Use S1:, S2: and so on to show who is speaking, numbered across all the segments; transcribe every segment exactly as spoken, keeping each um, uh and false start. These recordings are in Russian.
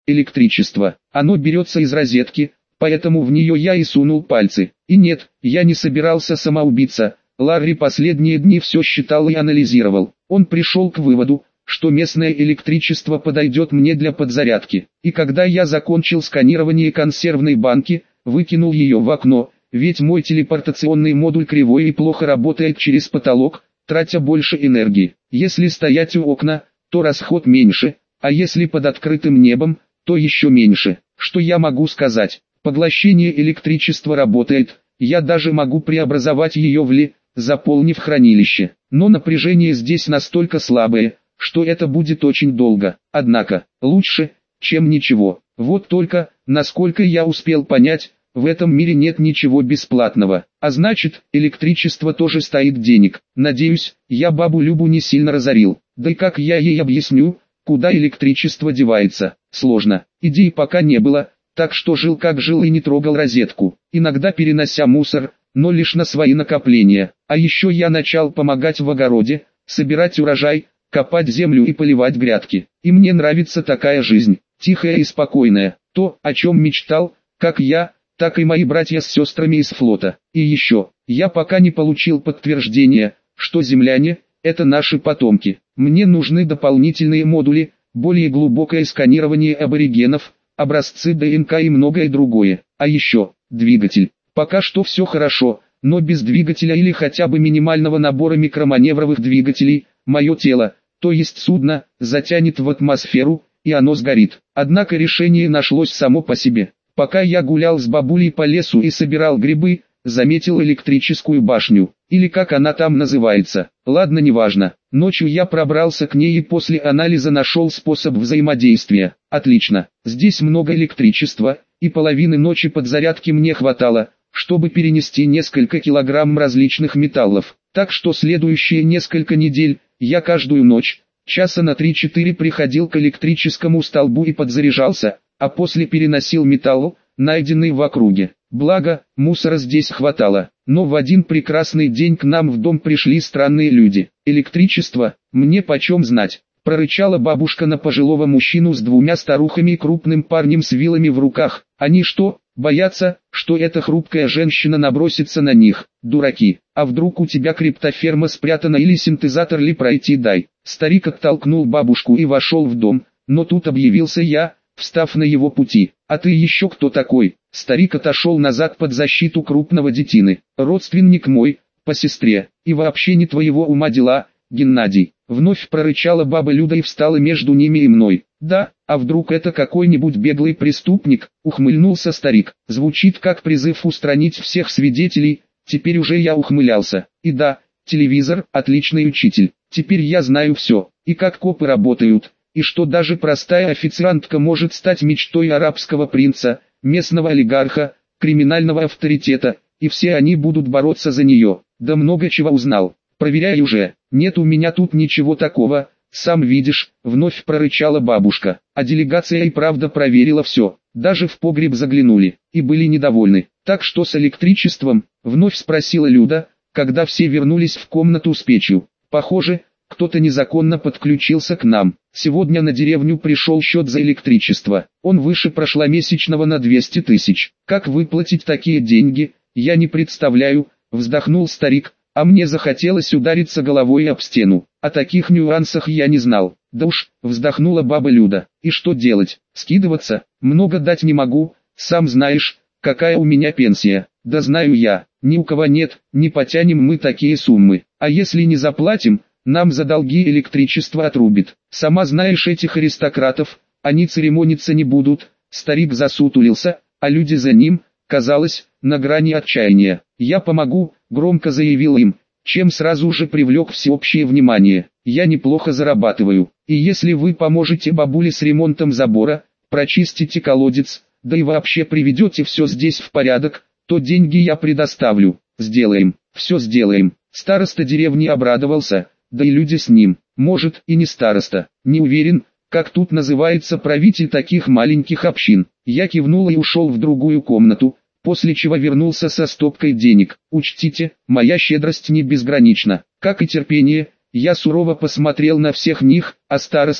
S1: Электричество. Оно берется из розетки, поэтому в нее я и сунул пальцы. И нет, я не собирался самоубиться. Ларри последние дни все считал и анализировал. Он пришел к выводу, что местное электричество подойдет мне для подзарядки. И когда я закончил сканирование консервной банки, выкинул ее в окно, ведь мой телепортационный модуль кривой и плохо работает через потолок, тратя больше энергии. Если стоять у окна, то расход меньше, а если под открытым небом, то еще меньше. Что я могу сказать? Поглощение электричества работает, я даже могу преобразовать ее в Ли, заполнив хранилище. Но напряжение здесь настолько слабое, что это будет очень долго. Однако, лучше, чем ничего. Вот только, насколько я успел понять, в этом мире нет ничего бесплатного. А значит, электричество тоже стоит денег. Надеюсь, я бабу Любу не сильно разорил. Да и как я ей объясню, куда электричество девается? Сложно. Идей пока не было, так что жил как жил и не трогал розетку. Иногда перенося мусор, но лишь на свои накопления. А еще я начал помогать в огороде, собирать урожай, копать землю и поливать грядки. И мне нравится такая жизнь, тихая и спокойная. То, о чем мечтал, как я, так и мои братья с сестрами из флота. И еще, я пока не получил подтверждения, что земляне – это наши потомки. Мне нужны дополнительные модули, более глубокое сканирование аборигенов, образцы ДНК и многое другое. А еще, двигатель. Пока что все хорошо, но без двигателя или хотя бы минимального набора микроманевровых двигателей, мое тело, то есть судно, затянет в атмосферу, и оно сгорит. Однако решение нашлось само по себе. Пока я гулял с бабулей по лесу и собирал грибы, заметил электрическую башню, или как она там называется. Ладно, неважно. Ночью я пробрался к ней и после анализа нашел способ взаимодействия. Отлично. Здесь много электричества, и половины ночи подзарядки мне хватало, чтобы перенести несколько килограмм различных металлов. Так что следующие несколько недель, я каждую ночь, часа на три-четыре приходил к электрическому столбу и подзаряжался, а после переносил металл, найденный в округе. Благо, мусора здесь хватало. Но в один прекрасный день к нам в дом пришли странные люди. Электричество, мне почем знать? Прорычала бабушка на пожилого мужчину с двумя старухами и крупным парнем с вилами в руках. Они что, боятся, что эта хрупкая женщина набросится на них? Дураки, а вдруг у тебя криптоферма спрятана или синтезатор ли пройти дай? Старик оттолкнул бабушку и вошел в дом, но тут объявился я, встав на его пути. А ты еще кто такой? Старик отошел назад под защиту крупного детины. Родственник мой, по сестре, и вообще не твоего ума дела, Геннадий. Вновь прорычала баба Люда и встала между ними и мной. Да, а вдруг это какой-нибудь беглый преступник, ухмыльнулся старик. Звучит как призыв устранить всех свидетелей, теперь уже я ухмылялся. И да, телевизор, отличный учитель. Теперь я знаю все, и как копы работают, и что даже простая официантка может стать мечтой арабского принца, местного олигарха, криминального авторитета, и все они будут бороться за нее. Да много чего узнал. Проверяй уже. Нет у меня тут ничего такого, сам видишь, вновь прорычала бабушка. А делегация и правда проверила все. Даже в погреб заглянули, и были недовольны. Так что с электричеством, вновь спросила Люда, когда все вернулись в комнату с печью. Похоже, кто-то незаконно подключился к нам. Сегодня на деревню пришел счет за электричество. Он выше прошломесячного на двести тысяч. Как выплатить такие деньги, я не представляю, вздохнул старик. А мне захотелось удариться головой об стену. О таких нюансах я не знал. Да уж, вздохнула баба Люда. И что делать? Скидываться? Много дать не могу, сам знаешь, какая у меня пенсия. Да знаю я, ни у кого нет, не потянем мы такие суммы. А если не заплатим, нам за долги электричество отрубит. Сама знаешь этих аристократов, они церемониться не будут. Старик засутулился, а люди за ним, казалось, на грани отчаяния. Я помогу, громко заявил им, чем сразу же привлек всеобщее внимание. Я неплохо зарабатываю, и если вы поможете бабуле с ремонтом забора, прочистите колодец, да и вообще приведете все здесь в порядок, то деньги я предоставлю. Сделаем, все сделаем. Староста деревни обрадовался, да и люди с ним. Может и не староста, не уверен, как тут называется правитель таких маленьких общин. Я кивнул и ушел в другую комнату, после чего вернулся со стопкой денег. Учтите, моя щедрость не безгранична, как и терпение. Я сурово посмотрел на всех них, а староста,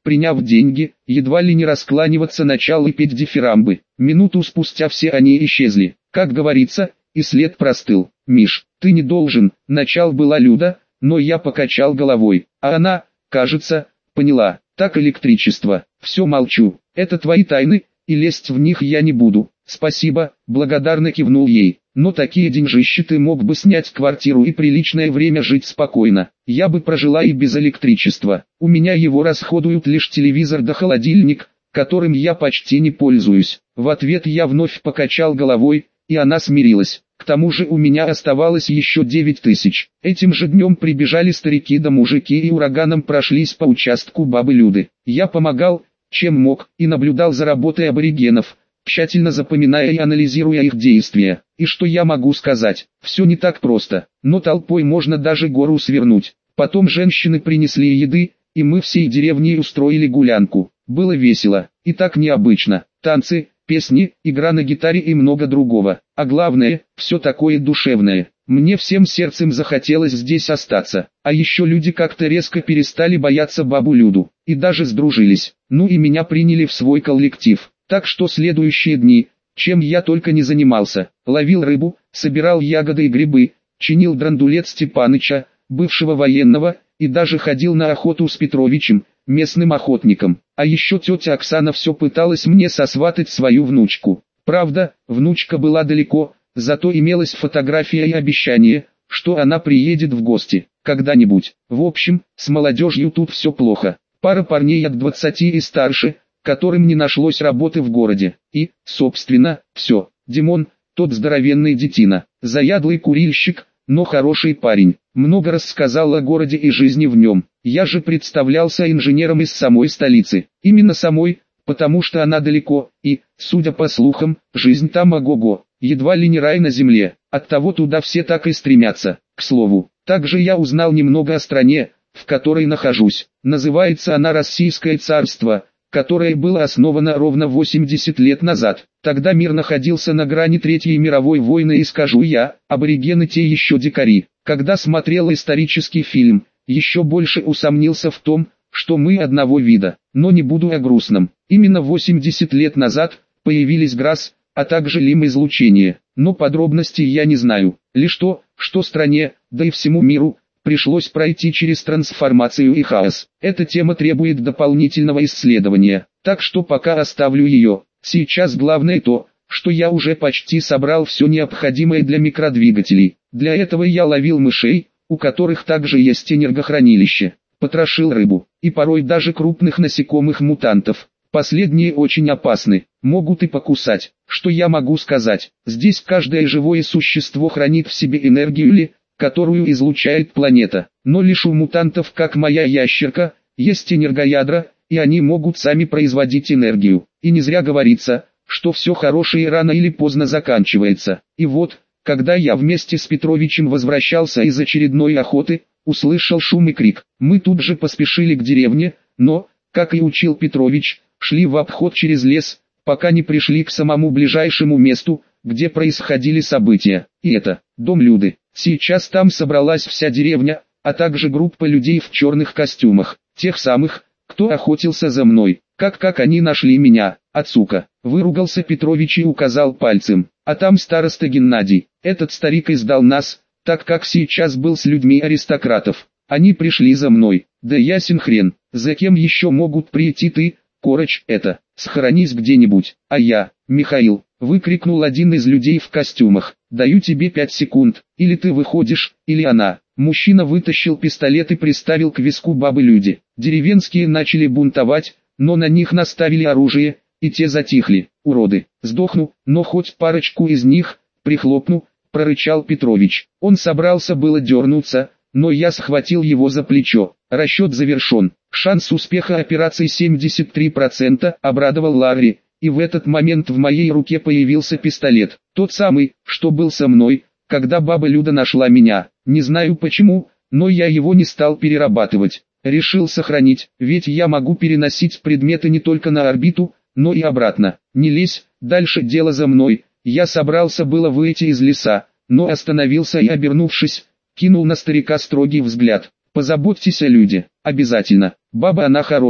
S1: приняв деньги, едва ли не раскланиваться начал и петь дифирамбы. Минуту спустя все они исчезли. Как говорится, и след простыл. «Миш, ты не должен», начал была Люда, но я покачал головой, а она, кажется, поняла. Так электричество. Все молчу, это твои тайны, и лезть в них я не буду. Спасибо, благодарно кивнул ей. Но такие деньжищи ты мог бы снять квартиру и приличное время жить спокойно. Я бы прожила и без электричества. У меня его расходуют лишь телевизор да холодильник, которым я почти не пользуюсь. В ответ я вновь покачал головой, и она смирилась. К тому же у меня оставалось еще девять тысяч. Этим же днем прибежали старики да мужики и ураганом прошлись по участку бабы Люды. Я помогал, чем мог, и наблюдал за работой аборигенов, тщательно запоминая и анализируя их действия. И что я могу сказать? Все не так просто, но толпой можно даже гору свернуть. Потом женщины принесли еды, и мы всей деревней устроили гулянку. Было весело, и так необычно. Танцы, песни, игра на гитаре и много другого. А главное, все такое душевное. Мне всем сердцем захотелось здесь остаться. А еще люди как-то резко перестали бояться бабу Люду, и даже сдружились. Ну и меня приняли в свой коллектив. Так что следующие дни, чем я только не занимался, ловил рыбу, собирал ягоды и грибы, чинил драндулет Степаныча, бывшего военного, и даже ходил на охоту с Петровичем, местным охотником. А еще тетя Оксана все пыталась мне сосватать свою внучку. Правда, внучка была далеко, зато имелась фотография и обещание, что она приедет в гости, когда-нибудь. В общем, с молодежью тут все плохо. Пара парней от двадцати и старше, которым не нашлось работы в городе. И, собственно, все. Димон, тот здоровенный детина, заядлый курильщик, но хороший парень, много рассказал о городе и жизни в нем. Я же представлялся инженером из самой столицы. Именно самой, потому что она далеко, и, судя по слухам, жизнь там ого-го, едва ли не рай на земле. Оттого туда все так и стремятся. К слову, также я узнал немного о стране, в которой нахожусь. Называется она Российское царство, которое было основано ровно восемьдесят лет назад. Тогда мир находился на грани Третьей мировой войны, и скажу я, аборигены те еще дикари. Когда смотрел исторический фильм, еще больше усомнился в том, что мы одного вида. Но не буду о грустном. Именно восемьдесят лет назад появились ГРАС, а также лим-излучение. Но подробностей я не знаю. Лишь то, что стране, да и всему миру, пришлось пройти через трансформацию и хаос. Эта тема требует дополнительного исследования, так что пока оставлю ее. Сейчас главное то, что я уже почти собрал все необходимое для микродвигателей. Для этого я ловил мышей, у которых также есть энергохранилище, потрошил рыбу, и порой даже крупных насекомых-мутантов. Последние очень опасны, могут и покусать. Что я могу сказать? Здесь каждое живое существо хранит в себе энергию ли, которую излучает планета. Но лишь у мутантов, как моя ящерка, есть энергоядра, и они могут сами производить энергию. И не зря говорится, что все хорошее рано или поздно заканчивается. И вот, когда я вместе с Петровичем возвращался из очередной охоты, услышал шум и крик. Мы тут же поспешили к деревне, но, как и учил Петрович, шли в обход через лес, пока не пришли к самому ближайшему месту, где происходили события. И это, дом Люды. Сейчас там собралась вся деревня, а также группа людей в черных костюмах, тех самых, кто охотился за мной. Как-как они нашли меня, от сука. Выругался Петрович и указал пальцем. А там староста Геннадий. Этот старик издал нас, так как сейчас был с людьми аристократов. Они пришли за мной. Да ясен хрен, за кем еще могут прийти ты, Короче, это, схоронись где-нибудь. А я, Михаил, выкрикнул один из людей в костюмах. Даю тебе пять секунд, или ты выходишь, или она. Мужчина вытащил пистолет и приставил к виску бабы Люди. Деревенские начали бунтовать, но на них наставили оружие, и те затихли. Уроды, сдохну, но хоть парочку из них, прихлопну, прорычал Петрович. Он собрался было дернуться, но я схватил его за плечо. Расчет завершен. Шанс успеха операции семьдесят три процента, обрадовал Ларри, и в этот момент в моей руке появился пистолет. Тот самый, что был со мной, когда баба Люда нашла меня. Не знаю почему, но я его не стал перерабатывать. Решил сохранить, ведь я могу переносить предметы не только на орбиту, но и обратно. Не лезь, дальше дело за мной. Я собрался было выйти из леса, но остановился и, обернувшись, кинул на старика строгий взгляд. Позаботьтесь о Люде, обязательно, баба она хорошая.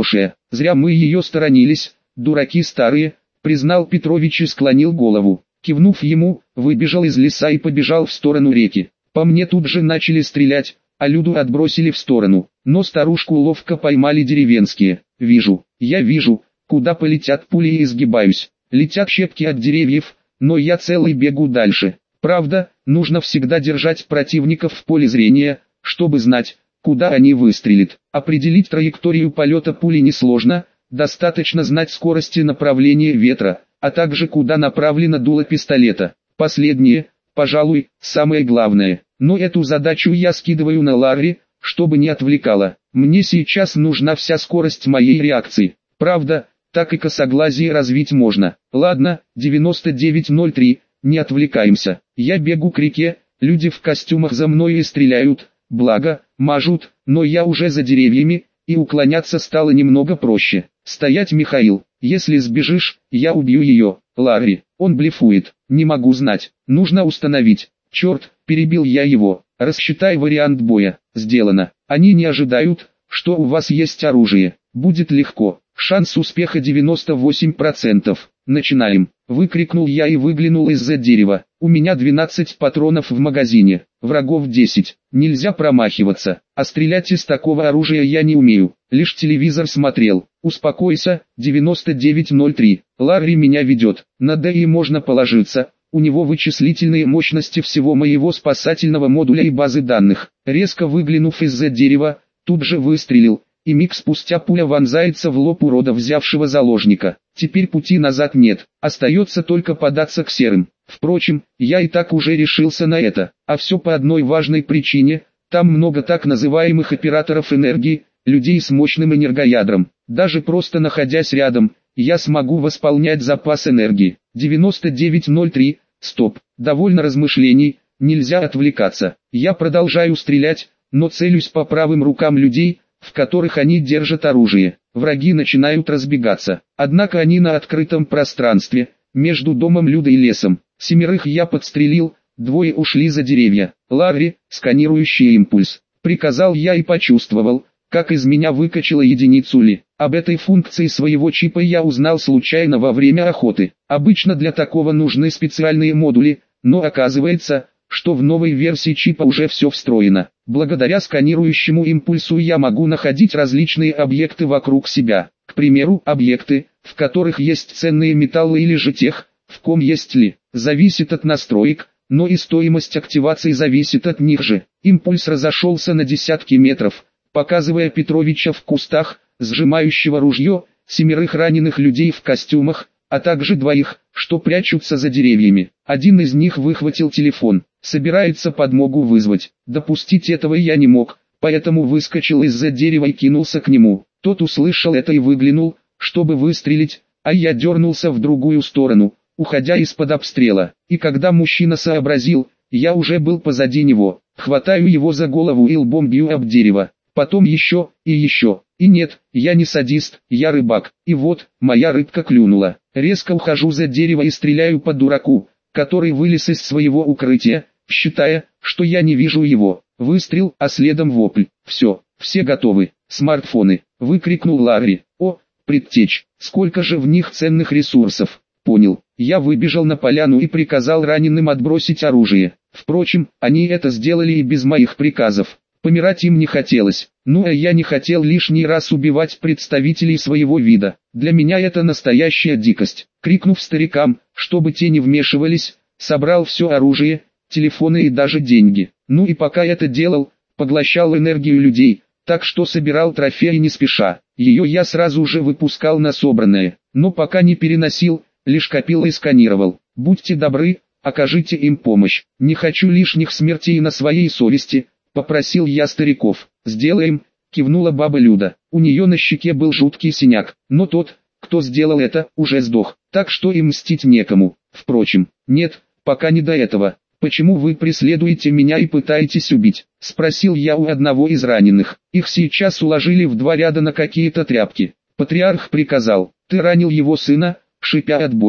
S1: Зря мы ее сторонились, дураки старые, признал Петрович и склонил голову. Кивнув ему, выбежал из леса и побежал в сторону реки. По мне тут же начали стрелять, а Люду отбросили в сторону, но старушку ловко поймали деревенские. Вижу, я вижу, куда полетят пули и изгибаюсь. Летят щепки от деревьев, но я целый бегу дальше. Правда, нужно всегда держать противников в поле зрения, чтобы знать, куда они выстрелят. Определить траекторию полета пули несложно, достаточно знать скорость и направление ветра, а также куда направлено дуло пистолета. Последнее, пожалуй, самое главное. Но эту задачу я скидываю на Ларри, чтобы не отвлекала. Мне сейчас нужна вся скорость моей реакции. Правда, так и косоглазие развить можно. Ладно, девяносто девять ноль три, не отвлекаемся. Я бегу к реке, люди в костюмах за мной и стреляют, благо, мажут, но я уже за деревьями, и уклоняться стало немного проще. Стоять, Михаил, если сбежишь, я убью ее. Ларри, он блефует, не могу знать, нужно установить. Черт, перебил я его, рассчитай вариант боя. Сделано. Они не ожидают, что у вас есть оружие. Будет легко. Шанс успеха девяносто восемь процентов. Начинаем. Выкрикнул я и выглянул из-за дерева. У меня двенадцать патронов в магазине. Врагов десять. Нельзя промахиваться. А стрелять из такого оружия я не умею. Лишь телевизор смотрел. Успокойся, девяносто девять ноль три. Ларри меня ведет. На ДИ можно положиться. У него вычислительные мощности всего моего спасательного модуля и базы данных. Резко выглянув из-за дерева, тут же выстрелил, и миг спустя пуля вонзается в лоб урода, взявшего заложника. Теперь пути назад нет, остается только податься к серым. Впрочем, я и так уже решился на это, а все по одной важной причине: там много так называемых операторов энергии, людей с мощным энергоядром. Даже просто находясь рядом, я смогу восполнять запас энергии. девяносто девять ноль три. Стоп, довольно размышлений, нельзя отвлекаться. Я продолжаю стрелять, но целюсь по правым рукам людей, в которых они держат оружие. Враги начинают разбегаться. Однако они на открытом пространстве, между домом Люды и лесом. Семерых я подстрелил, двое ушли за деревья. Ларри, сканирующий импульс. Приказал я и почувствовал, как из меня выкачало единицу Ли. Об этой функции своего чипа я узнал случайно во время охоты. Обычно для такого нужны специальные модули, но оказывается, что в новой версии чипа уже все встроено. Благодаря сканирующему импульсу я могу находить различные объекты вокруг себя. К примеру, объекты, в которых есть ценные металлы, или же тех, в ком есть Ли. Зависит от настроек, но и стоимость активации зависит от них же. Импульс разошелся на десятки метров, показывая Петровича в кустах, сжимающего ружье, семерых раненых людей в костюмах, а также двоих, что прячутся за деревьями. Один из них выхватил телефон, собирается подмогу вызвать. Допустить этого я не мог, поэтому выскочил из-за дерева и кинулся к нему. Тот услышал это и выглянул, чтобы выстрелить, а я дернулся в другую сторону, уходя из-под обстрела. И когда мужчина сообразил, я уже был позади него. Хватаю его за голову и лбом бью об дерево. Потом еще, и еще. И нет, я не садист, я рыбак. И вот, моя рыбка клюнула. Резко ухожу за дерево и стреляю по дураку, который вылез из своего укрытия, считая, что я не вижу его. Выстрел, а следом вопль. Все, все готовы. Смартфоны. Выкрикнул Ларри. О, предтечь, сколько же в них ценных ресурсов. Понял. Я выбежал на поляну и приказал раненым отбросить оружие. Впрочем, они это сделали и без моих приказов. Помирать им не хотелось, ну а я не хотел лишний раз убивать представителей своего вида. Для меня это настоящая дикость. Крикнув старикам, чтобы те не вмешивались, собрал все оружие, телефоны и даже деньги. Ну и пока это делал, поглощал энергию людей, так что собирал трофеи не спеша. Ее я сразу же выпускал на собранное, но пока не переносил, лишь копил и сканировал. Будьте добры, окажите им помощь. Не хочу лишних смертей на своей совести. Попросил я стариков. «Сделаем», — кивнула баба Люда. У нее на щеке был жуткий синяк, но тот, кто сделал это, уже сдох, так что им мстить некому. Впрочем, нет, пока не до этого. «Почему вы преследуете меня и пытаетесь убить?» — спросил я у одного из раненых. Их сейчас уложили в два ряда на какие-то тряпки. Патриарх приказал. «Ты ранил его сына», — шипя от боли,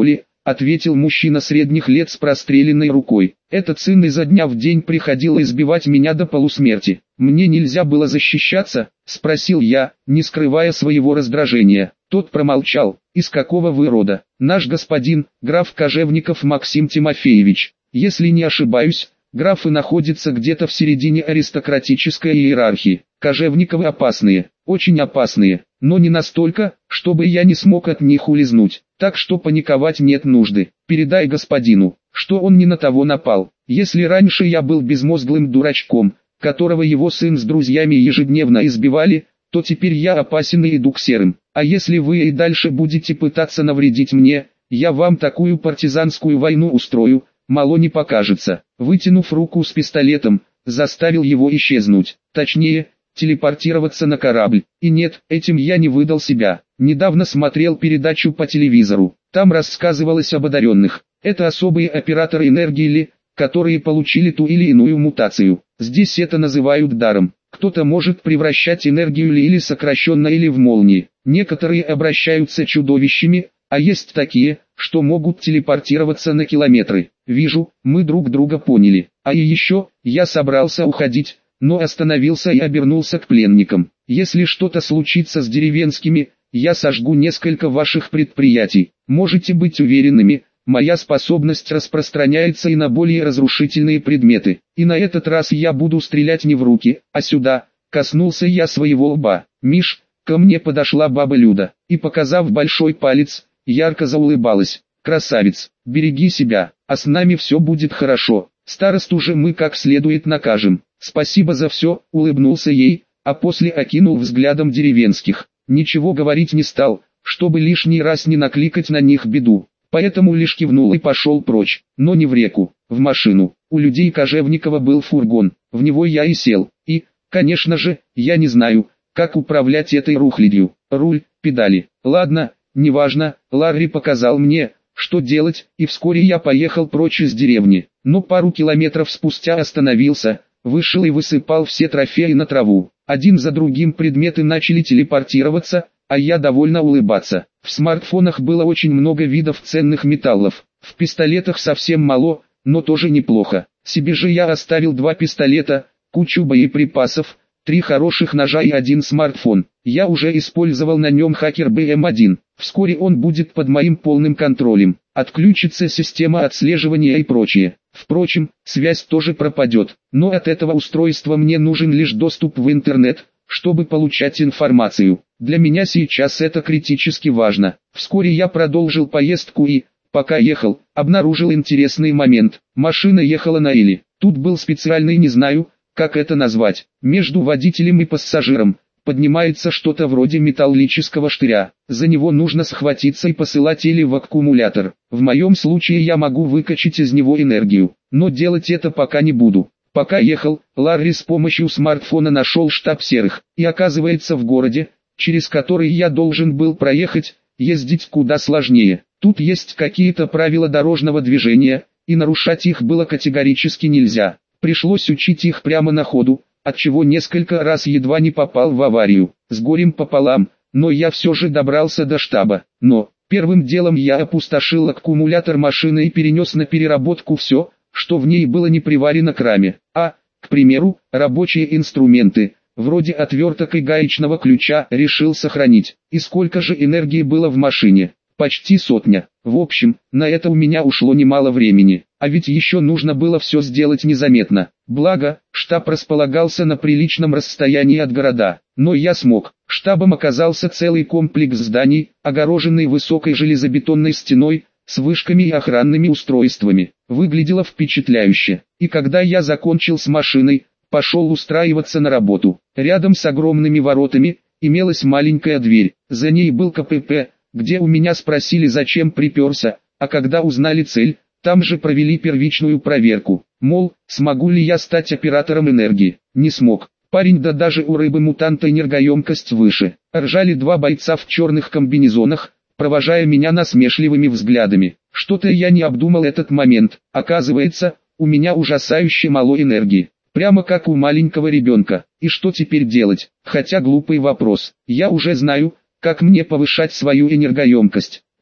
S1: ответил мужчина средних лет с простреленной рукой. Этот сын изо дня в день приходил избивать меня до полусмерти. Мне нельзя было защищаться, спросил я, не скрывая своего раздражения. Тот промолчал. Из какого вы рода? Наш господин, граф Кожевников Максим Тимофеевич. Если не ошибаюсь, графы находятся где-то в середине аристократической иерархии. Кожевниковы опасные, очень опасные, но не настолько, чтобы я не смог от них улизнуть. Так что паниковать нет нужды. Передай господину, что он не на того напал. Если раньше я был безмозглым дурачком, которого его сын с друзьями ежедневно избивали, то теперь я опасен и иду к серым. А если вы и дальше будете пытаться навредить мне, я вам такую партизанскую войну устрою, мало не покажется. Вытянув руку с пистолетом, заставил его исчезнуть. Точнее, телепортироваться на корабль. И нет, этим я не выдал себя. Недавно смотрел передачу по телевизору. Там рассказывалось об одаренных. Это особые операторы энергии Ли, которые получили ту или иную мутацию. Здесь это называют даром. Кто-то может превращать энергию Ли или сокращенно или в молнии. Некоторые обращаются чудовищами, а есть такие, что могут телепортироваться на километры. Вижу, мы друг друга поняли. А и еще, я собрался уходить, но остановился и обернулся к пленникам. Если что-то случится с деревенскими, я сожгу несколько ваших предприятий. Можете быть уверенными, моя способность распространяется и на более разрушительные предметы. И на этот раз я буду стрелять не в руки, а сюда. Коснулся я своего лба. Миш, ко мне подошла баба Люда, и показав большой палец, ярко заулыбалась. Красавец, береги себя, а с нами все будет хорошо. Старосту же мы как следует накажем. Спасибо за все, улыбнулся ей, а после окинул взглядом деревенских. Ничего говорить не стал, чтобы лишний раз не накликать на них беду. Поэтому лишь кивнул и пошел прочь, но не в реку, в машину. У людей Кожевникова был фургон, в него я и сел. И, конечно же, я не знаю, как управлять этой рухлядью. Руль, педали. Ладно, неважно, Ларри показал мне, что делать, и вскоре я поехал прочь из деревни. Но пару километров спустя остановился, вышел и высыпал все трофеи на траву. Один за другим предметы начали телепортироваться, а я довольно улыбаться. В смартфонах было очень много видов ценных металлов. В пистолетах совсем мало, но тоже неплохо. Себе же я оставил два пистолета, кучу боеприпасов, три хороших ножа и один смартфон. Я уже использовал на нем хакер бэ эм один. Вскоре он будет под моим полным контролем. Отключится система отслеживания и прочее. Впрочем, связь тоже пропадет. Но от этого устройства мне нужен лишь доступ в интернет, чтобы получать информацию. Для меня сейчас это критически важно. Вскоре я продолжил поездку и, пока ехал, обнаружил интересный момент. Машина ехала на Или. Тут был специальный, не знаю, как это назвать, между водителем и пассажиром. Поднимается что-то вроде металлического штыря. За него нужно схватиться и посылать или в аккумулятор. В моем случае я могу выкачать из него энергию, но делать это пока не буду. Пока ехал, Ларри с помощью смартфона нашел штаб серых, и оказывается в городе, через который я должен был проехать, ездить куда сложнее. Тут есть какие-то правила дорожного движения, и нарушать их было категорически нельзя. Пришлось учить их прямо на ходу, отчего несколько раз едва не попал в аварию. С горем пополам, но я все же добрался до штаба. Но, первым делом я опустошил аккумулятор машины и перенес на переработку все, что в ней было не приварено к раме. А, к примеру, рабочие инструменты, вроде отверток и гаечного ключа, решил сохранить. И сколько же энергии было в машине? Почти сотня. В общем, на это у меня ушло немало времени. А ведь еще нужно было все сделать незаметно. Благо, штаб располагался на приличном расстоянии от города. Но я смог. Штабом оказался целый комплекс зданий, огороженный высокой железобетонной стеной, с вышками и охранными устройствами. Выглядело впечатляюще. И когда я закончил с машиной, пошел устраиваться на работу. Рядом с огромными воротами имелась маленькая дверь. За ней был ка пэ пэ, где у меня спросили, зачем приперся, а когда узнали цель, там же провели первичную проверку. Мол, смогу ли я стать оператором энергии. Не смог. Парень, да даже у рыбы-мутанта энергоемкость выше. Ржали два бойца в черных комбинезонах, провожая меня насмешливыми взглядами. Что-то я не обдумал этот момент. Оказывается, у меня ужасающе мало энергии. Прямо как у маленького ребенка. И что теперь делать? Хотя глупый вопрос. Я уже знаю, как мне повышать свою энергоемкость.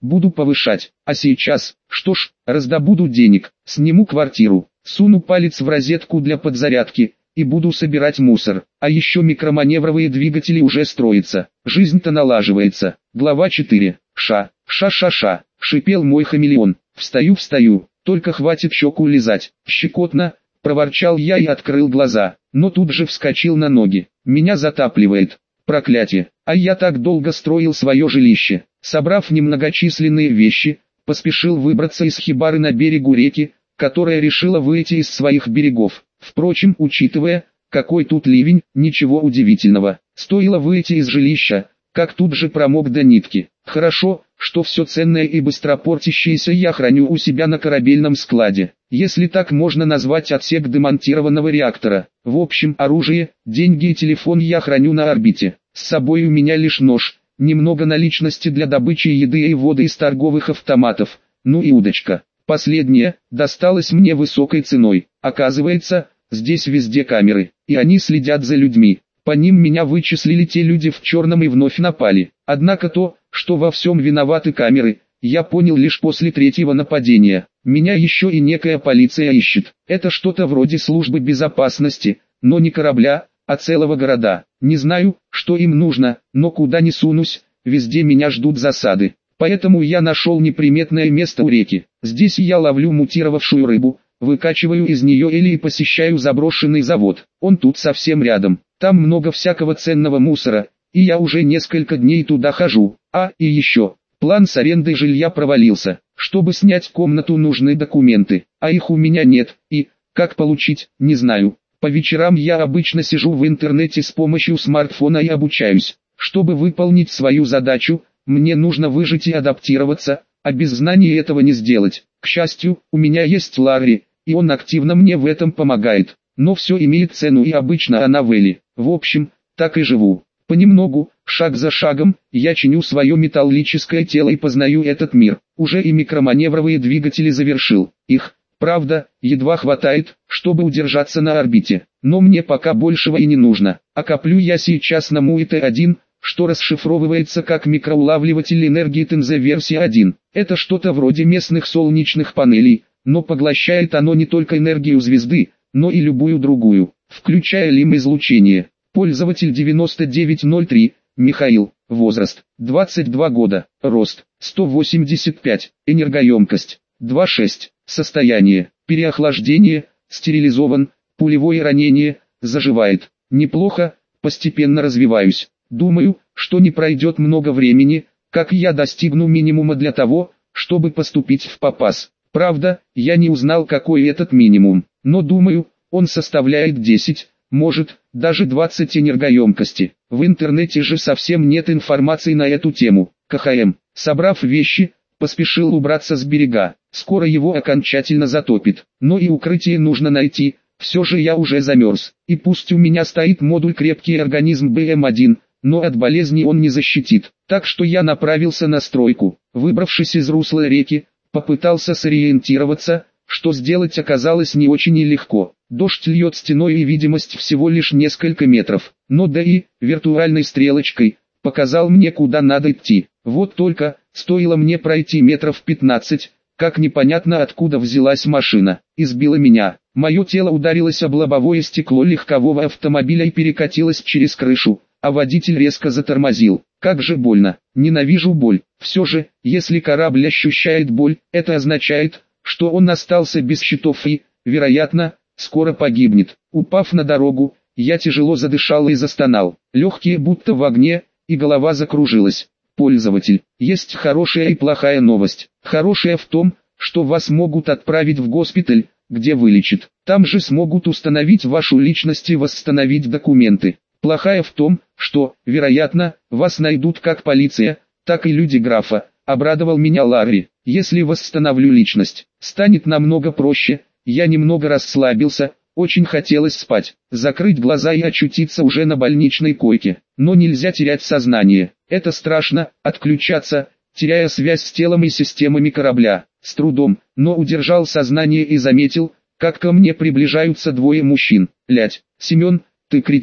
S1: буду повышать. А сейчас, что ж, раздобуду денег, сниму квартиру, суну палец в розетку для подзарядки и буду собирать мусор. А еще микроманевровые двигатели уже строятся, жизнь-то налаживается. Глава четыре. Ша, ша-ша-ша, шипел мой хамелеон. Встаю, встаю, только хватит щеку лизать. Щекотно, проворчал я и открыл глаза, но тут же вскочил на ноги. Меня затапливает. Проклятие, а я так долго строил свое жилище. Собрав немногочисленные вещи, поспешил выбраться из хибары на берегу реки, которая решила выйти из своих берегов. Впрочем, учитывая, какой тут ливень, ничего удивительного. Стоило выйти из жилища, как тут же промок до нитки. Хорошо, что все ценное и быстропортящееся я храню у себя на корабельном складе, если так можно назвать отсек демонтированного реактора. В общем, оружие, деньги и телефон я храню на орбите. С собой у меня лишь нож, немного наличности для добычи еды и воды из торговых автоматов, ну и удочка. Последняя досталась мне высокой ценой. Оказывается, здесь везде камеры, и они следят за людьми. По ним меня вычислили те люди в черном и вновь напали. Однако то, что во всем виноваты камеры, я понял лишь после третьего нападения. Меня еще и некая полиция ищет. Это что-то вроде службы безопасности, но не корабля, а целого города. Не знаю, что им нужно, но куда ни сунусь, везде меня ждут засады. Поэтому я нашел неприметное место у реки. Здесь я ловлю мутировавшую рыбу, выкачиваю из нее или посещаю заброшенный завод. Он тут совсем рядом. Там много всякого ценного мусора, и я уже несколько дней туда хожу. А, и еще, план с арендой жилья провалился. Чтобы снять комнату, нужны документы, а их у меня нет, и, как получить, не знаю. По вечерам я обычно сижу в интернете с помощью смартфона и обучаюсь. Чтобы выполнить свою задачу, мне нужно выжить и адаптироваться, а без знаний этого не сделать. К счастью, у меня есть Ларри, и он активно мне в этом помогает. Но все имеет цену, и обычно она Вэлли. В общем, так и живу. Понемногу, шаг за шагом, я чиню свое металлическое тело и познаю этот мир. Уже и микроманевровые двигатели завершил. Их, правда, едва хватает, чтобы удержаться на орбите. Но мне пока большего и не нужно. А коплю я сейчас на МУИТ один, что расшифровывается как микроулавливатель энергии Тензе версия один. Это что-то вроде местных солнечных панелей, но поглощает оно не только энергию звезды, но и любую другую, включая лим-излучение. Пользователь девяносто девять ноль три, Михаил, возраст, двадцать два года, рост, сто восемьдесят пять, энергоемкость, два целых шесть, состояние, переохлаждение, стерилизован, пулевое ранение, заживает, неплохо, постепенно развиваюсь. Думаю, что не пройдет много времени, как я достигну минимума для того, чтобы поступить в ПАПАС. Правда, я не узнал, какой этот минимум, но думаю, он составляет десять, может, даже двадцать энергоемкости. В интернете же совсем нет информации на эту тему. КХМ, собрав вещи, поспешил убраться с берега. Скоро его окончательно затопит, но и укрытие нужно найти. Все же я уже замерз, и пусть у меня стоит модуль крепкий организм бэ эм один, но от болезни он не защитит. Так что я направился на стройку. Выбравшись из русла реки, попытался сориентироваться, что сделать оказалось не очень и легко. Дождь льет стеной и видимость всего лишь несколько метров, но да и, виртуальной стрелочкой, показал мне куда надо идти. Вот только, стоило мне пройти метров пятнадцать, как непонятно откуда взялась машина, и сбила меня. Мое тело ударилось об лобовое стекло легкового автомобиля и перекатилось через крышу, а водитель резко затормозил. Как же больно, ненавижу боль. Все же, если корабль ощущает боль, это означает, что он остался без щитов и, вероятно, скоро погибнет. Упав на дорогу, я тяжело задышал и застонал. Легкие будто в огне, и голова закружилась. Пользователь, есть хорошая и плохая новость. Хорошая в том, что вас могут отправить в госпиталь, где вылечат. Там же смогут установить вашу личность и восстановить документы. Плохая в том, что, вероятно, вас найдут как полиция, так и люди графа. Обрадовал меня Ларри. Если восстановлю личность, станет намного проще. Я немного расслабился, очень хотелось спать, закрыть глаза и очутиться уже на больничной койке. Но нельзя терять сознание. Это страшно, отключаться, теряя связь с телом и системами корабля. С трудом, но удержал сознание и заметил, как ко мне приближаются двое мужчин. Лядь, Семен, ты кретин.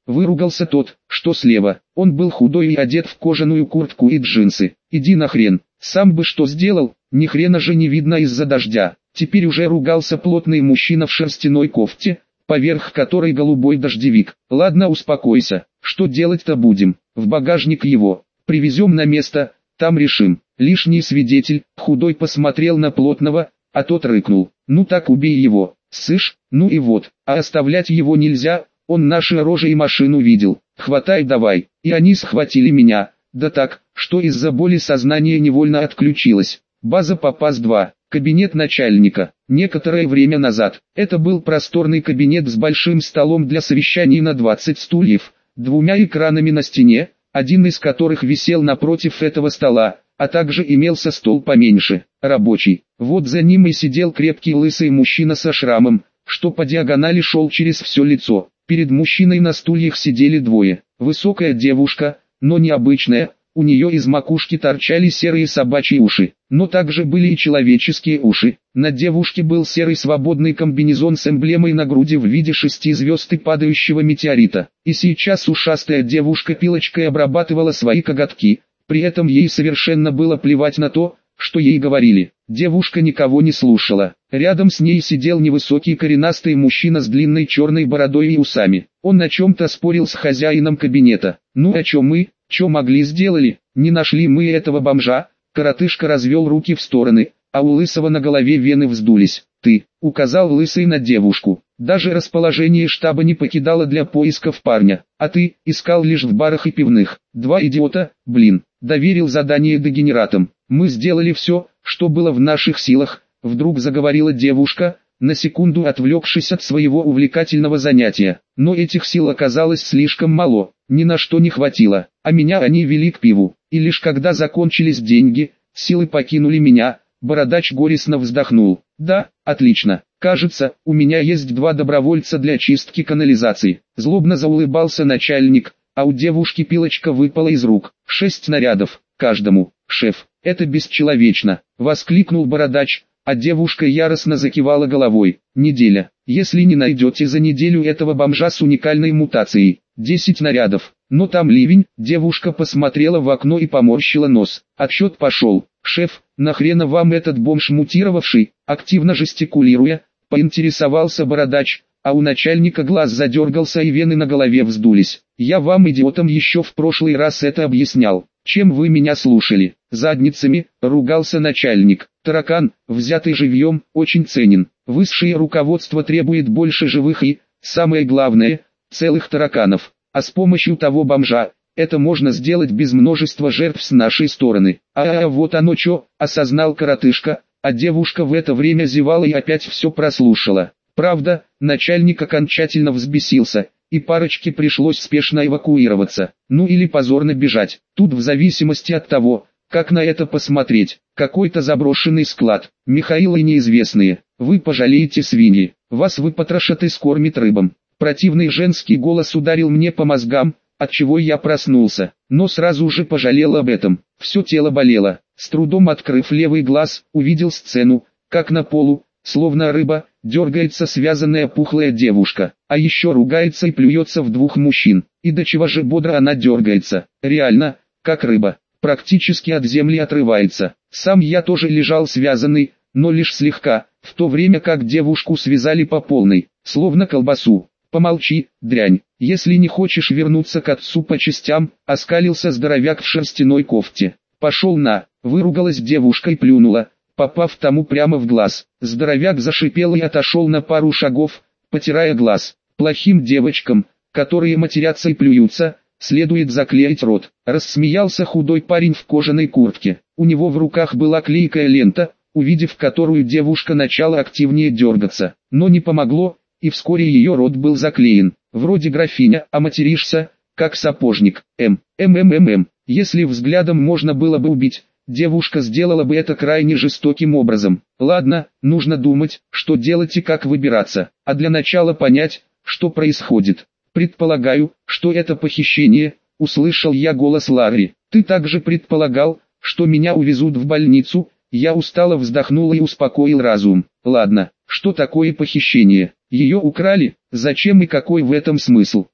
S1: Выругался тот, что слева. Он был худой и одет в кожаную куртку и джинсы. Иди нахрен. Сам бы что сделал, ни хрена же не видно из-за дождя. Теперь уже ругался плотный мужчина в шерстяной кофте, поверх которой голубой дождевик. Ладно, успокойся. Что делать-то будем? В багажник его. Привезем на место, там решим. Лишний свидетель. Худой посмотрел на плотного, а тот рыкнул. Ну так убей его. Сышь, ну и вот. А оставлять его нельзя, он наши рожи и машину видел. Хватай давай. И они схватили меня. Да так, что из-за боли сознание невольно отключилось. База Попас два. Кабинет начальника. Некоторое время назад. Это был просторный кабинет с большим столом для совещаний на двадцать стульев, двумя экранами на стене, один из которых висел напротив этого стола, а также имелся стол поменьше, рабочий. Вот за ним и сидел крепкий лысый мужчина со шрамом, что по диагонали шел через все лицо. Перед мужчиной на стульях сидели двое. Высокая девушка, но необычная, у нее из макушки торчали серые собачьи уши, но также были и человеческие уши. На девушке был серый свободный комбинезон с эмблемой на груди в виде шести звезд и падающего метеорита. И сейчас ушастая девушка пилочкой обрабатывала свои коготки, при этом ей совершенно было плевать на то, что ей говорили. Девушка никого не слушала. Рядом с ней сидел невысокий коренастый мужчина с длинной черной бородой и усами. Он о чем-то спорил с хозяином кабинета. Ну о чем мы, что могли сделали, не нашли мы этого бомжа. Коротышка развел руки в стороны, а у лысого на голове вены вздулись. Ты, указал лысый на девушку. Даже расположение штаба не покидало для поисков парня. А ты, искал лишь в барах и пивных. Два идиота, блин, доверил задание дегенератам. Мы сделали все, что было в наших силах, вдруг заговорила девушка, на секунду отвлекшись от своего увлекательного занятия. Но этих сил оказалось слишком мало, ни на что не хватило, а меня они вели к пиву. И лишь когда закончились деньги, силы покинули меня. Бородач горестно вздохнул. Да, отлично, кажется, у меня есть два добровольца для чистки канализации. Злобно заулыбался начальник, а у девушки пилочка выпала из рук. Шесть снарядов, каждому. Шеф, это бесчеловечно, воскликнул бородач, а девушка яростно закивала головой. Неделя. Если не найдете за неделю этого бомжа с уникальной мутацией, десять нарядов. Но там ливень. Девушка посмотрела в окно и поморщила нос. Отсчет пошел. Шеф, нахрена вам этот бомж мутировавший? Активно жестикулируя, поинтересовался бородач, а у начальника глаз задергался и вены на голове вздулись. Я вам, идиотам, еще в прошлый раз это объяснял. Чем вы меня слушали? Задницами, ругался начальник. Таракан, взятый живьем, очень ценен. Высшее руководство требует больше живых и, самое главное, целых тараканов. А с помощью того бомжа, это можно сделать без множества жертв с нашей стороны. А, -а, -а вот оно чё, осознал коротышка, а девушка в это время зевала и опять все прослушала. Правда, начальник окончательно взбесился, и парочке пришлось спешно эвакуироваться, ну или позорно бежать. Тут в зависимости от того, как на это посмотреть, какой-то заброшенный склад, Михаил и неизвестные, вы пожалеете свиньи, вас выпотрошат и скормят рыбам. Противный женский голос ударил мне по мозгам, отчего я проснулся, но сразу же пожалел об этом. Все тело болело. С трудом открыв левый глаз, увидел сцену, как на полу, словно рыба, дергается связанная пухлая девушка, а еще ругается и плюется в двух мужчин. И до чего же бодро она дергается, реально, как рыба, практически от земли отрывается. Сам я тоже лежал связанный, но лишь слегка, в то время как девушку связали по полной, словно колбасу. Помолчи, дрянь, если не хочешь вернуться к отцу по частям, оскалился здоровяк в шерстяной кофте. Пошел на, выругалась девушка и плюнула, попав тому прямо в глаз. Здоровяк зашипел и отошел на пару шагов, потирая глаз. Плохим девочкам, которые матерятся и плюются, следует заклеить рот. Рассмеялся худой парень в кожаной куртке. У него в руках была клейкая лента, увидев которую девушка начала активнее дергаться. Но не помогло, и вскоре ее рот был заклеен. Вроде графиня, а материшься, как сапожник. М, м-м-м-м. Если взглядом можно было бы убить, девушка сделала бы это крайне жестоким образом. Ладно, нужно думать, что делать и как выбираться, а для начала понять, что происходит. Предполагаю, что это похищение, услышал я голос Ларри. Ты также предполагал, что меня увезут в больницу? Я устало вздохнул и успокоил разум. Ладно, что такое похищение? Ее украли? Зачем и какой в этом смысл?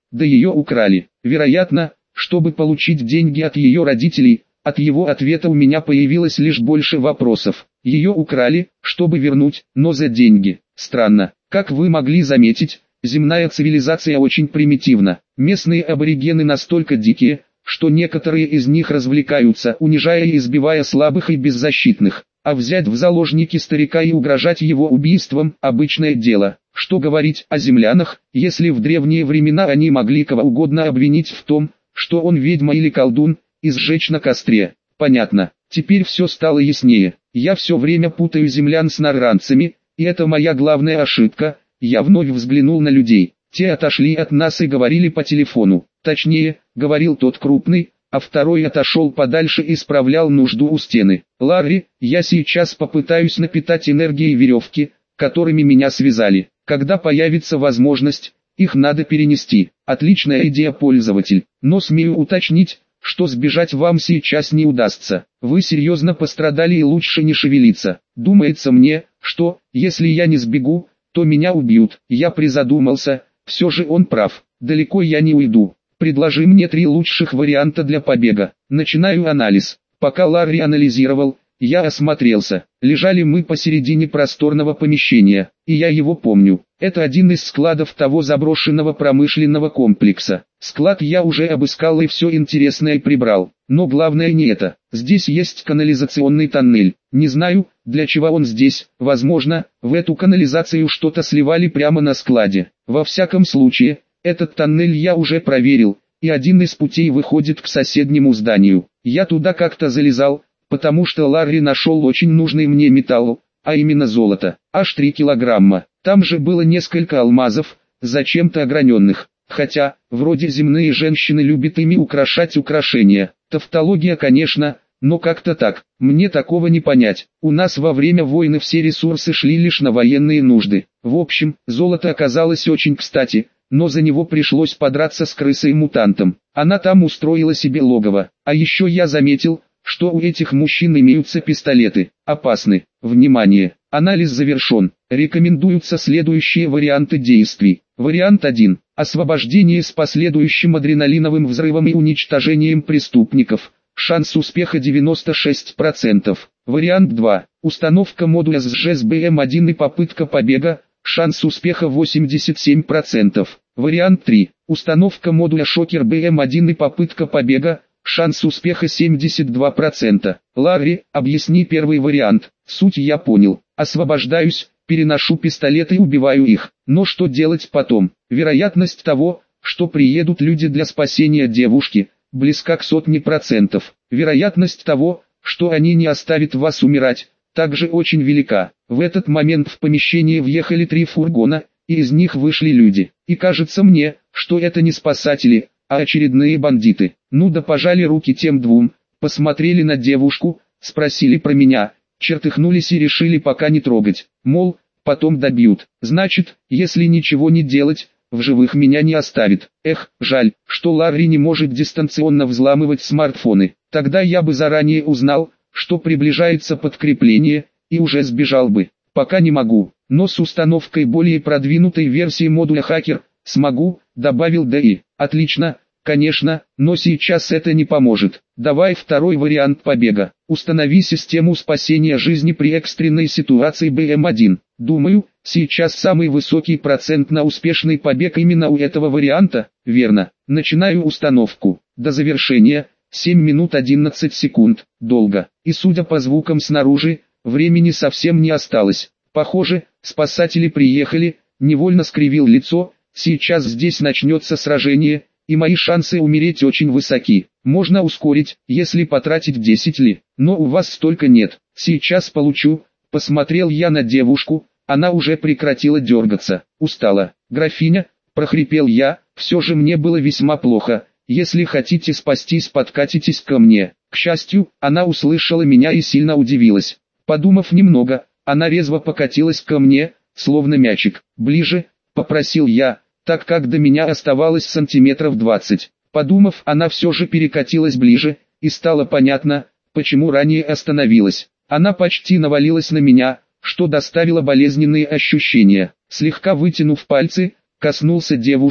S1: Да ее украли. Вероятно, чтобы получить деньги от ее родителей. От его ответа у меня появилось лишь больше вопросов. Ее украли, чтобы вернуть, но за деньги. Странно. Как вы могли заметить, земная цивилизация очень примитивна. Местные аборигены настолько дикие, что некоторые из них развлекаются, унижая и избивая слабых и беззащитных. А взять в заложники старика и угрожать его убийством – обычное дело. Что говорить о землянах, если в древние времена они могли кого угодно обвинить в том, что он ведьма или колдун, и сжечь на костре. Понятно. Теперь все стало яснее. Я все время путаю землян с норранцами, и это моя главная ошибка. Я вновь взглянул на людей. Те отошли от нас и говорили по телефону. Точнее, говорил тот крупный, а второй отошел подальше и справлял нужду у стены. «Ларри, я сейчас попытаюсь напитать энергией веревки, которыми меня связали. Когда появится возможность, их надо перенести». Отличная идея, пользователь. Но смею уточнить, что сбежать вам сейчас не удастся. Вы серьезно пострадали и лучше не шевелиться. Думается мне, что, если я не сбегу, то меня убьют. Я призадумался, все же он прав. Далеко я не уйду. Предложи мне три лучших варианта для побега. Начинаю анализ. Пока Ларри анализировал, я осмотрелся. Лежали мы посередине просторного помещения, и я его помню. Это один из складов того заброшенного промышленного комплекса. Склад я уже обыскал и все интересное прибрал. Но главное не это. Здесь есть канализационный тоннель. Не знаю, для чего он здесь. Возможно, в эту канализацию что-то сливали прямо на складе. Во всяком случае, этот тоннель я уже проверил, и один из путей выходит к соседнему зданию. Я туда как-то залезал, потому что Ларри нашел очень нужный мне металл, а именно золото, аж три килограмма. Там же было несколько алмазов, зачем-то ограненных, хотя, вроде земные женщины любят ими украшать украшения. Тавтология, конечно, но как-то так, мне такого не понять. У нас во время войны все ресурсы шли лишь на военные нужды. В общем, золото оказалось очень кстати, но за него пришлось подраться с крысой-мутантом. Она там устроила себе логово. А еще я заметил, что у этих мужчин имеются пистолеты. Опасны. Внимание! Анализ завершен. Рекомендуются следующие варианты действий. Вариант один. Освобождение с последующим адреналиновым взрывом и уничтожением преступников. Шанс успеха девяносто шесть процентов. Вариант два. Установка модуля с джи эс би эм один и попытка побега. Шанс успеха восемьдесят семь процентов. Вариант три. Установка модуля шокер би эм один и попытка побега. Шанс успеха семьдесят два процента. Ларри, объясни первый вариант. Суть я понял. Освобождаюсь, переношу пистолет и убиваю их. Но что делать потом? Вероятность того, что приедут люди для спасения девушки, близка к сотне процентов. Вероятность того, что они не оставят вас умирать, также очень велика. В этот момент в помещение въехали три фургона, и из них вышли люди. И кажется мне, что это не спасатели, а очередные бандиты. Ну да пожали руки тем двум, посмотрели на девушку, спросили про меня, чертыхнулись и решили пока не трогать. Мол, потом добьют. Значит, если ничего не делать, в живых меня не оставит. Эх, жаль, что Ларри не может дистанционно взламывать смартфоны. Тогда я бы заранее узнал, что приближается подкрепление, и уже сбежал бы. Пока не могу, но с установкой более продвинутой версии модуля хакер смогу, добавил ДИ. Отлично, конечно, но сейчас это не поможет. Давай второй вариант побега. Установи систему спасения жизни при экстренной ситуации би эм один. Думаю, сейчас самый высокий процент на успешный побег именно у этого варианта, верно. Начинаю установку. До завершения семь минут одиннадцать секунд. Долго. И судя по звукам снаружи, времени совсем не осталось. Похоже, спасатели приехали. Невольно скривил лицо. Сейчас здесь начнется сражение, и мои шансы умереть очень высоки. Можно ускорить, если потратить десять ли, но у вас столько нет. Сейчас получу. Посмотрел я на девушку, она уже прекратила дергаться. Устала. Графиня, прохрипел я, все же мне было весьма плохо. Если хотите спастись, подкатитесь ко мне. К счастью, она услышала меня и сильно удивилась. Подумав немного, она резво покатилась ко мне, словно мячик. Ближе, попросил я, так как до меня оставалось сантиметров двадцать. Подумав, она все же перекатилась ближе, и стало понятно, почему ранее остановилась. Она почти навалилась на меня, что доставило болезненные ощущения. Слегка вытянув пальцы, коснулся девушки,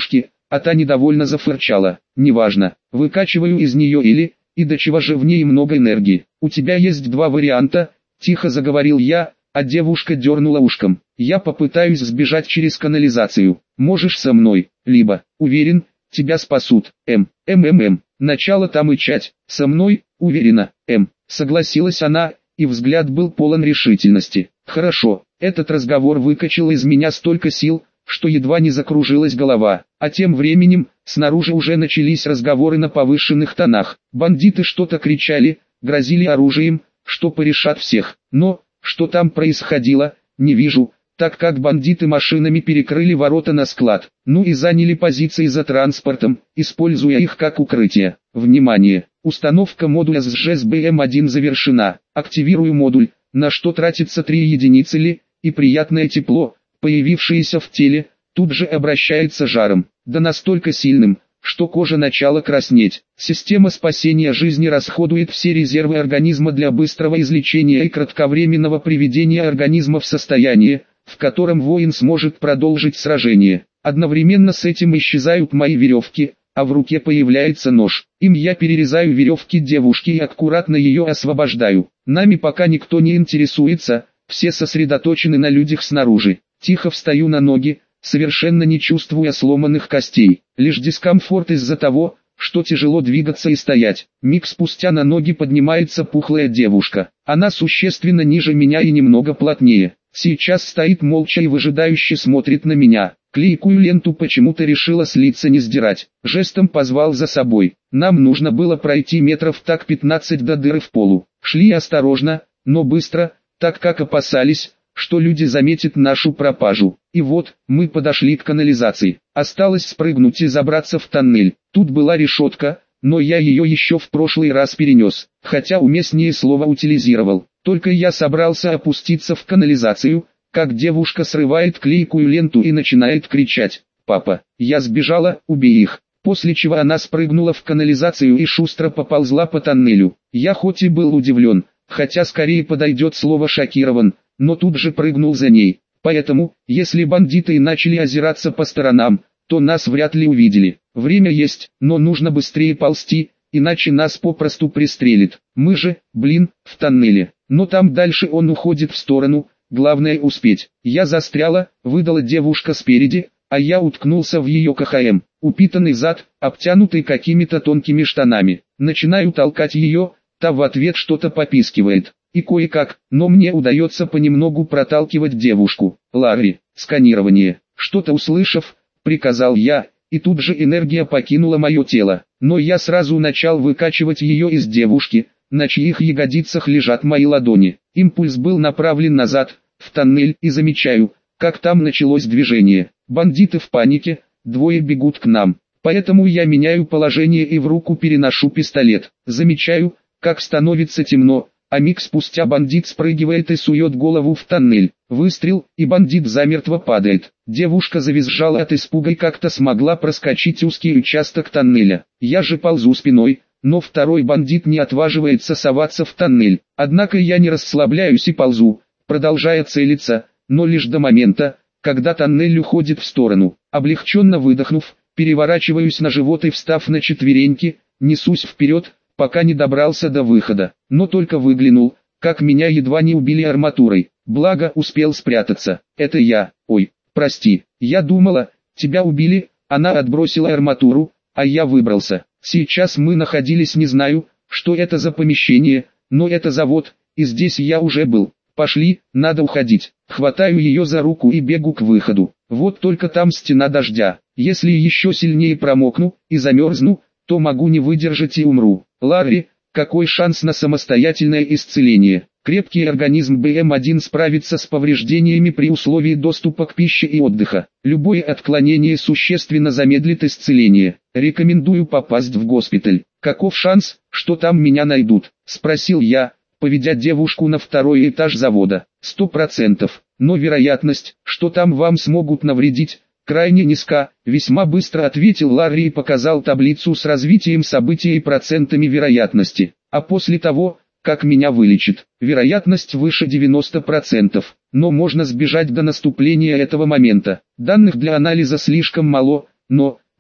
S1: а та недовольно зафырчала. Неважно, выкачиваю из нее или, и до чего же в ней много энергии. У тебя есть два варианта, тихо заговорил я, а девушка дернула ушком. Я попытаюсь сбежать через канализацию. Можешь со мной, либо, уверен, тебя спасут. М, М, М, М. Начало там ичать. Со мной, уверена, М. Согласилась она, и взгляд был полон решительности. Хорошо, этот разговор выкачал из меня столько сил, что едва не закружилась голова. А тем временем, снаружи уже начались разговоры на повышенных тонах. Бандиты что-то кричали, грозили оружием, что порешат всех. Но, что там происходило, не вижу, так как бандиты машинами перекрыли ворота на склад, ну и заняли позиции за транспортом, используя их как укрытие. Внимание! Установка модуля с жэс бэ эм один завершена. Активирую модуль, на что тратится три единицы ли, и приятное тепло, появившееся в теле, тут же обращается жаром, да настолько сильным, что кожа начала краснеть. Система спасения жизни расходует все резервы организма для быстрого излечения и кратковременного приведения организма в состояние, в котором воин сможет продолжить сражение. Одновременно с этим исчезают мои веревки, а в руке появляется нож. Им я перерезаю веревки девушки и аккуратно ее освобождаю. Нами пока никто не интересуется, все сосредоточены на людях снаружи. Тихо встаю на ноги, совершенно не чувствуя сломанных костей. Лишь дискомфорт из-за того, что тяжело двигаться и стоять. Миг спустя на ноги поднимается пухлая девушка. Она существенно ниже меня и немного плотнее. Сейчас стоит молча и выжидающе смотрит на меня. Клейкую ленту почему-то решила с лица не сдирать. Жестом позвал за собой. Нам нужно было пройти метров так пятнадцать до дыры в полу. Шли осторожно, но быстро, так как опасались, что люди заметят нашу пропажу. И вот, мы подошли к канализации. Осталось спрыгнуть и забраться в тоннель. Тут была решетка, но я ее еще в прошлый раз перенес, хотя уместнее слово утилизировал. Только я собрался опуститься в канализацию, как девушка срывает клейкую ленту и начинает кричать: «Папа, я сбежала, убей их!» После чего она спрыгнула в канализацию и шустро поползла по тоннелю. Я хоть и был удивлен, хотя скорее подойдет слово шокирован, но тут же прыгнул за ней. Поэтому, если бандиты и начали озираться по сторонам, то нас вряд ли увидели. Время есть, но нужно быстрее ползти, иначе нас попросту пристрелит. Мы же, блин, в тоннеле. Но там дальше он уходит в сторону, главное успеть. Я застряла, выдала девушка спереди, а я уткнулся в ее ка ха эм. Упитанный зад, обтянутый какими-то тонкими штанами. Начинаю толкать ее, та в ответ что-то попискивает. И кое-как, но мне удается понемногу проталкивать девушку. Ларри, сканирование. Что-то услышав, приказал я, и тут же энергия покинула мое тело. Но я сразу начал выкачивать ее из девушки, на чьих ягодицах лежат мои ладони. Импульс был направлен назад, в тоннель, и замечаю, как там началось движение. Бандиты в панике, двое бегут к нам. Поэтому я меняю положение и в руку переношу пистолет. Замечаю, как становится темно, а миг спустя бандит спрыгивает и сует голову в тоннель. Выстрел, и бандит замертво падает. Девушка завизжала от испуга и как-то смогла проскочить узкий участок тоннеля. Я же ползу спиной, но второй бандит не отваживается соваться в тоннель. Однако я не расслабляюсь и ползу, продолжая целиться, но лишь до момента, когда тоннель уходит в сторону. Облегченно выдохнув, переворачиваюсь на живот и, встав на четвереньки, несусь вперед, пока не добрался до выхода. Но только выглянул, как меня едва не убили арматурой. Благо успел спрятаться. Это я. Ой, прости, я думала, тебя убили. Она отбросила арматуру, а я выбрался. Сейчас мы находились, не знаю, что это за помещение, но это завод, и здесь я уже был. Пошли, надо уходить. Хватаю ее за руку и бегу к выходу. Вот только там стена дождя. Если еще сильнее промокну и замерзну, то могу не выдержать и умру. Ларри, какой шанс на самостоятельное исцеление? Крепкий организм бэ эм один справится с повреждениями при условии доступа к пище и отдыха. Любое отклонение существенно замедлит исцеление. Рекомендую попасть в госпиталь. Каков шанс, что там меня найдут? Спросил я, поведя девушку на второй этаж завода. Сто процентов. Но вероятность, что там вам смогут навредить, крайне низка, весьма быстро ответил Ларри и показал таблицу с развитием событий и процентами вероятности. А после того, как меня вылечит, вероятность выше девяноста процентов, но можно сбежать до наступления этого момента. Данных для анализа слишком мало, но,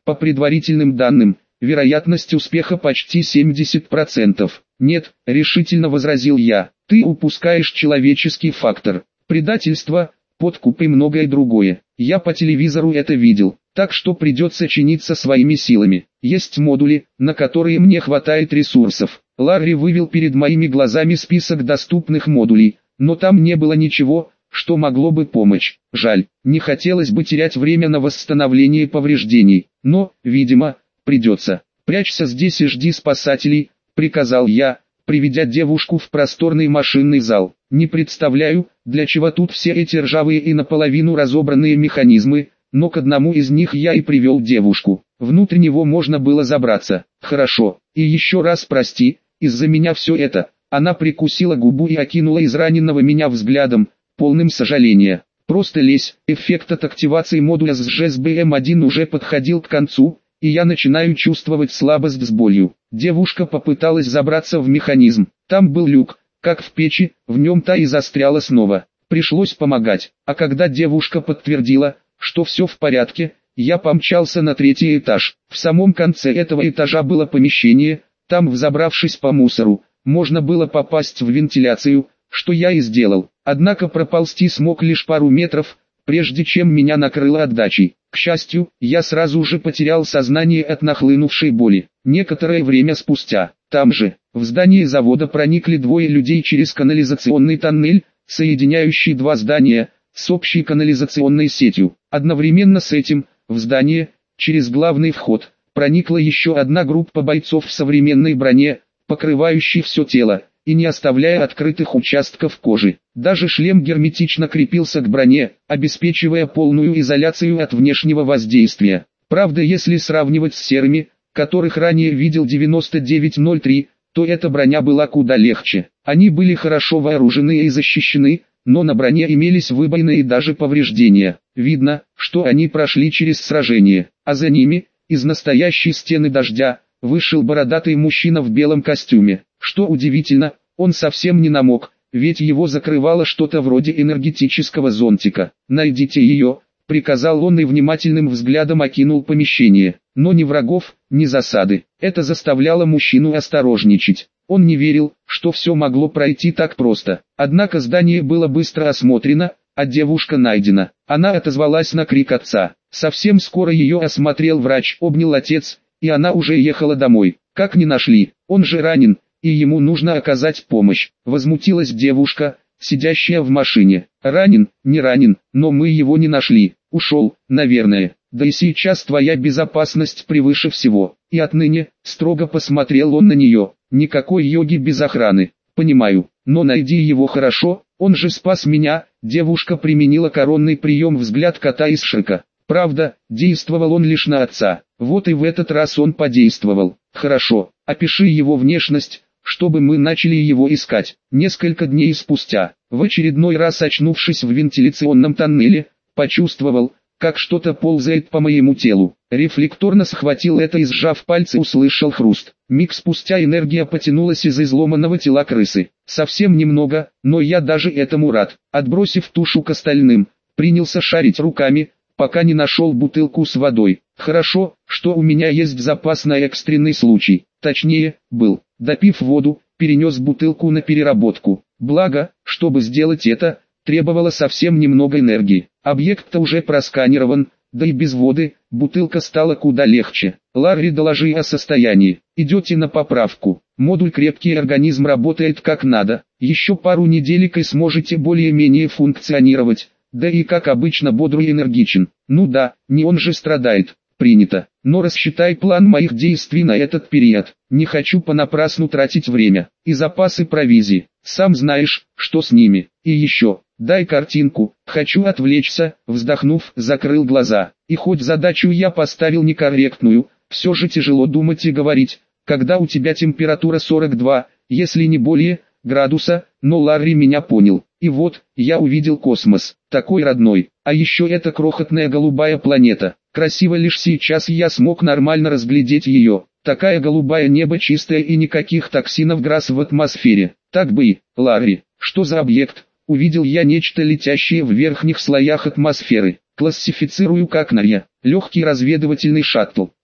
S1: По предварительным данным, вероятность успеха почти семьдесят процентов. Нет, решительно возразил я, ты упускаешь человеческий фактор. Предательство, подкуп и многое другое. Я по телевизору это видел, так что придется чиниться своими силами. Есть модули, на которые мне хватает ресурсов. Ларри вывел перед моими глазами список доступных модулей, но там не было ничего, что могло бы помочь. Жаль, не хотелось бы терять время на восстановление повреждений, но, видимо, придется. Прячься здесь и жди спасателей, приказал я, приведя девушку в просторный машинный зал. Не представляю, для чего тут все эти ржавые и наполовину разобранные механизмы, но к одному из них я и привел девушку. Внутрь него можно было забраться. Хорошо, и еще раз прости, из-за меня все это. Она прикусила губу и окинула израненного меня взглядом, полным сожаления. Просто лезь. Эффект от активации модуля с джи эс би эм один уже подходил к концу, и я начинаю чувствовать слабость с болью. Девушка попыталась забраться в механизм. Там был люк, как в печи, в нем та и застряла снова. Пришлось помогать. А когда девушка подтвердила, что все в порядке, я помчался на третий этаж. В самом конце этого этажа было помещение, там, взобравшись по мусору, можно было попасть в вентиляцию, что я и сделал. Однако проползти смог лишь пару метров, прежде чем меня накрыло отдачей. К счастью, я сразу же потерял сознание от нахлынувшей боли. Некоторое время спустя, там же, в здание завода проникли двое людей через канализационный тоннель, соединяющий два здания, с общей канализационной сетью. Одновременно с этим, в здание, через главный вход, проникла еще одна группа бойцов в современной броне, покрывающей все тело, и не оставляя открытых участков кожи. Даже шлем герметично крепился к броне, обеспечивая полную изоляцию от внешнего воздействия. Правда, если сравнивать с серыми, которых ранее видел девяносто девять ноль три, то эта броня была куда легче. Они были хорошо вооружены и защищены, но на броне имелись выбоины и даже повреждения. Видно, что они прошли через сражение, а за ними, из настоящей стены дождя, вышел бородатый мужчина в белом костюме. Что удивительно, он совсем не намок, ведь его закрывало что-то вроде энергетического зонтика. «Найдите ее», — приказал он и внимательным взглядом окинул помещение. Но ни врагов, ни засады. Это заставляло мужчину осторожничать. Он не верил, что все могло пройти так просто. Однако здание было быстро осмотрено, а девушка найдена. Она отозвалась на крик отца. Совсем скоро ее осмотрел врач, обнял отец, и она уже ехала домой. Как не нашли? Он же ранен, и ему нужно оказать помощь. Возмутилась девушка, сидящая в машине. Ранен, не ранен, но мы его не нашли. Ушел, наверное. Да и сейчас твоя безопасность превыше всего. И отныне, строго посмотрел он на нее, никакой йоги без охраны. Понимаю, но найди его хорошо, он же спас меня. Девушка применила коронный прием взгляд кота из Шрека. Правда, действовал он лишь на отца. Вот и в этот раз он подействовал. Хорошо, опиши его внешность, чтобы мы начали его искать. Несколько дней спустя, в очередной раз очнувшись в вентиляционном тоннеле, почувствовал, как что-то ползает по моему телу. Рефлекторно схватил это и, сжав пальцы, услышал хруст. Миг спустя энергия потянулась из изломанного тела крысы. Совсем немного, но я даже этому рад. Отбросив тушу к остальным, принялся шарить руками, пока не нашел бутылку с водой. Хорошо, что у меня есть запас на экстренный случай. Точнее, был. Допив воду, перенес бутылку на переработку. Благо, чтобы сделать это, требовало совсем немного энергии. Объект-то уже просканирован, да и без воды, бутылка стала куда легче. Ларри, доложи о состоянии. Идете на поправку. Модуль крепкий, организм работает как надо. Еще пару неделек и сможете более-менее функционировать. Да и как обычно бодр и энергичен. Ну да, не он же страдает. Принято. Но рассчитай план моих действий на этот период. Не хочу понапрасну тратить время. И запасы провизии. Сам знаешь, что с ними. И еще, дай картинку. Хочу отвлечься. Вздохнув, закрыл глаза. И хоть задачу я поставил некорректную, все же тяжело думать и говорить, когда у тебя температура сорок два, если не более, градуса, но Ларри меня понял. И вот, я увидел космос, такой родной, а еще эта крохотная голубая планета. Красиво лишь сейчас я смог нормально разглядеть ее. Такая голубая, небо чистое и никаких токсинов ГРАС в атмосфере. Так бы и, Ларри, что за объект? Увидел я нечто летящее в верхних слоях атмосферы. Классифицирую как НАЯ, легкий разведывательный шаттл.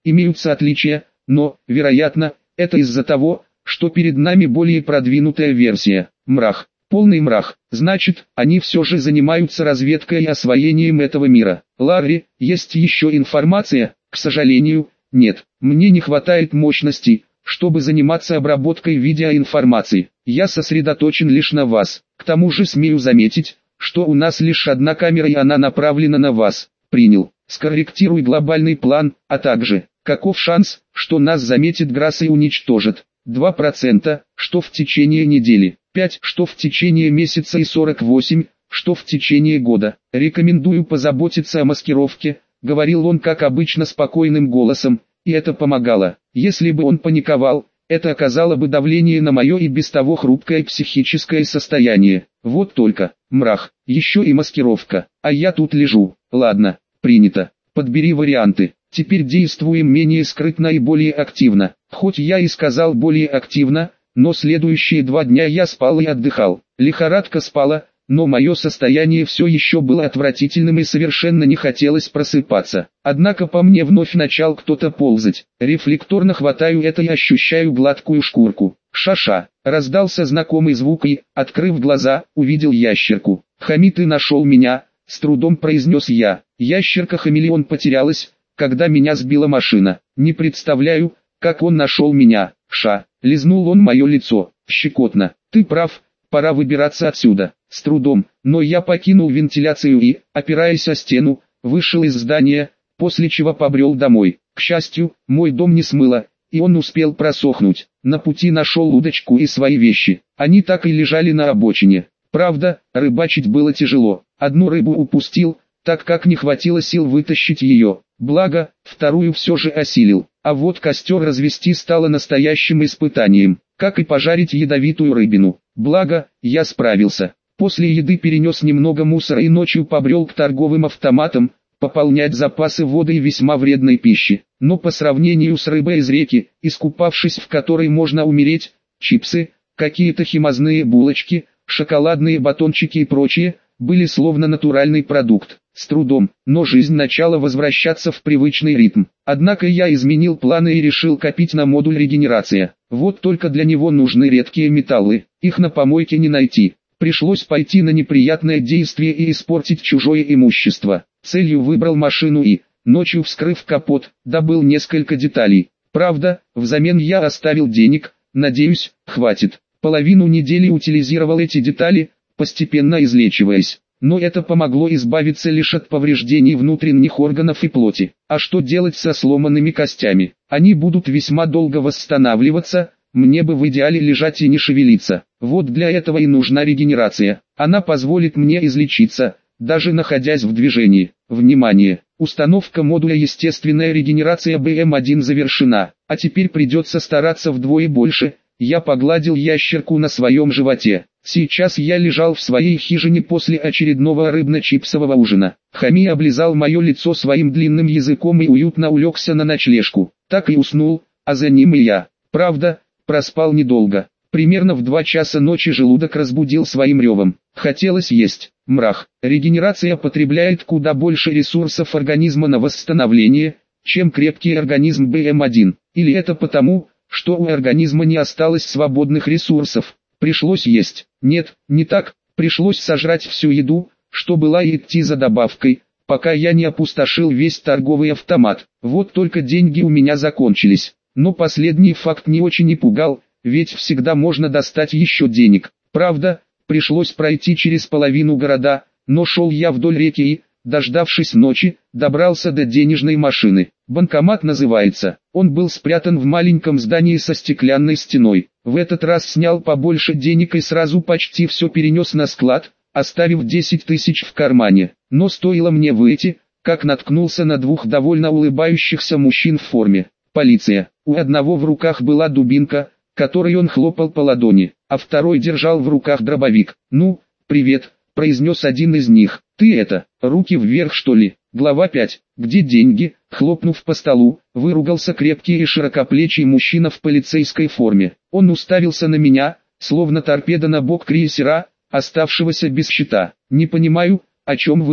S1: имеются отличия, но, вероятно, это из-за того, что перед нами более продвинутая версия. Мрах. Полный мрах. Значит, они все же занимаются разведкой и освоением этого мира. Ларри, есть еще информация? К сожалению, нет. Мне не хватает мощности, чтобы заниматься обработкой видеоинформации. Я сосредоточен лишь на вас. К тому же смею заметить, что у нас лишь одна камера и она направлена на вас. Принял. Скорректируй глобальный план, а также, каков шанс, что нас заметит Грасс и уничтожит? два процента, что в течение недели, пять, что в течение месяца и сорок восемь, что в течение года. Рекомендую позаботиться о маскировке, говорил он как обычно спокойным голосом, и это помогало. Если бы он паниковал, это оказало бы давление на мое и без того хрупкое психическое состояние. Вот только, мрах, еще и маскировка, а я тут лежу. Ладно, принято. Подбери варианты. Теперь действуем менее скрытно и более активно. Хоть я и сказал более активно, но следующие два дня я спал и отдыхал. Лихорадка спала, но мое состояние все еще было отвратительным и совершенно не хотелось просыпаться. Однако по мне вновь начал кто-то ползать. Рефлекторно хватаю это и ощущаю гладкую шкурку. Ша-ша. Раздался знакомый звук и, открыв глаза, увидел ящерку. «Хами, ты нашел меня», — с трудом произнес я. Ящерка-хамелеон потерялась, когда меня сбила машина. Не представляю, как он нашел меня. Ша. Лизнул он мое лицо. Щекотно. Ты прав, пора выбираться отсюда. С трудом, но я покинул вентиляцию и, опираясь о стену, вышел из здания, после чего побрел домой. К счастью, мой дом не смыло, и он успел просохнуть. На пути нашел удочку и свои вещи. Они так и лежали на обочине. Правда, рыбачить было тяжело. Одну рыбу упустил, так как не хватило сил вытащить ее. Благо, вторую все же осилил. А вот костер развести стало настоящим испытанием, как и пожарить ядовитую рыбину. Благо, я справился. После еды перенес немного мусора и ночью побрел к торговым автоматам, пополнять запасы воды и весьма вредной пищи. Но по сравнению с рыбой из реки, искупавшись в которой можно умереть, чипсы, какие-то химозные булочки, шоколадные батончики и прочее, были словно натуральный продукт. С трудом, но жизнь начала возвращаться в привычный ритм. Однако я изменил планы и решил копить на модуль регенерация. Вот только для него нужны редкие металлы, их на помойке не найти. Пришлось пойти на неприятное действие и испортить чужое имущество. Целью выбрал машину и, ночью вскрыв капот, добыл несколько деталей. Правда, взамен я оставил денег, надеюсь, хватит. Половину недели утилизировал эти детали, постепенно излечиваясь. Но это помогло избавиться лишь от повреждений внутренних органов и плоти. А что делать со сломанными костями? Они будут весьма долго восстанавливаться, мне бы в идеале лежать и не шевелиться. Вот для этого и нужна регенерация. Она позволит мне излечиться, даже находясь в движении. Внимание! Установка модуля «Естественная регенерация бэ эм один» завершена. А теперь придется стараться вдвое больше. Я погладил ящерку на своем животе. Сейчас я лежал в своей хижине после очередного рыбно-чипсового ужина. Хами облизал мое лицо своим длинным языком и уютно улегся на ночлежку. Так и уснул, а за ним и я. Правда, проспал недолго. Примерно в два часа ночи желудок разбудил своим ревом. Хотелось есть. Мрах. Регенерация потребляет куда больше ресурсов организма на восстановление, чем крепкий организм бэ эм один. Или это потому, что у организма не осталось свободных ресурсов? Пришлось есть. Нет, не так. Пришлось сожрать всю еду, что была, и идти за добавкой, пока я не опустошил весь торговый автомат. Вот только деньги у меня закончились. Но последний факт не очень и пугал, ведь всегда можно достать еще денег. Правда, пришлось пройти через половину города, но шел я вдоль реки и, дождавшись ночи, добрался до денежной машины. Банкомат называется. Он был спрятан в маленьком здании со стеклянной стеной. В этот раз снял побольше денег и сразу почти все перенес на склад, оставив десять тысяч в кармане. Но стоило мне выйти, как наткнулся на двух довольно улыбающихся мужчин в форме. Полиция. У одного в руках была дубинка, которой он хлопал по ладони, а второй держал в руках дробовик. «Ну, привет», — произнес один из них. «Ты это, руки вверх что ли?» Глава пять. «Где деньги?» Хлопнув по столу, выругался крепкий и широкоплечий мужчина в полицейской форме. Он уставился на меня, словно торпеда на бок крейсера, оставшегося без щита. «Не понимаю, о чем вы?»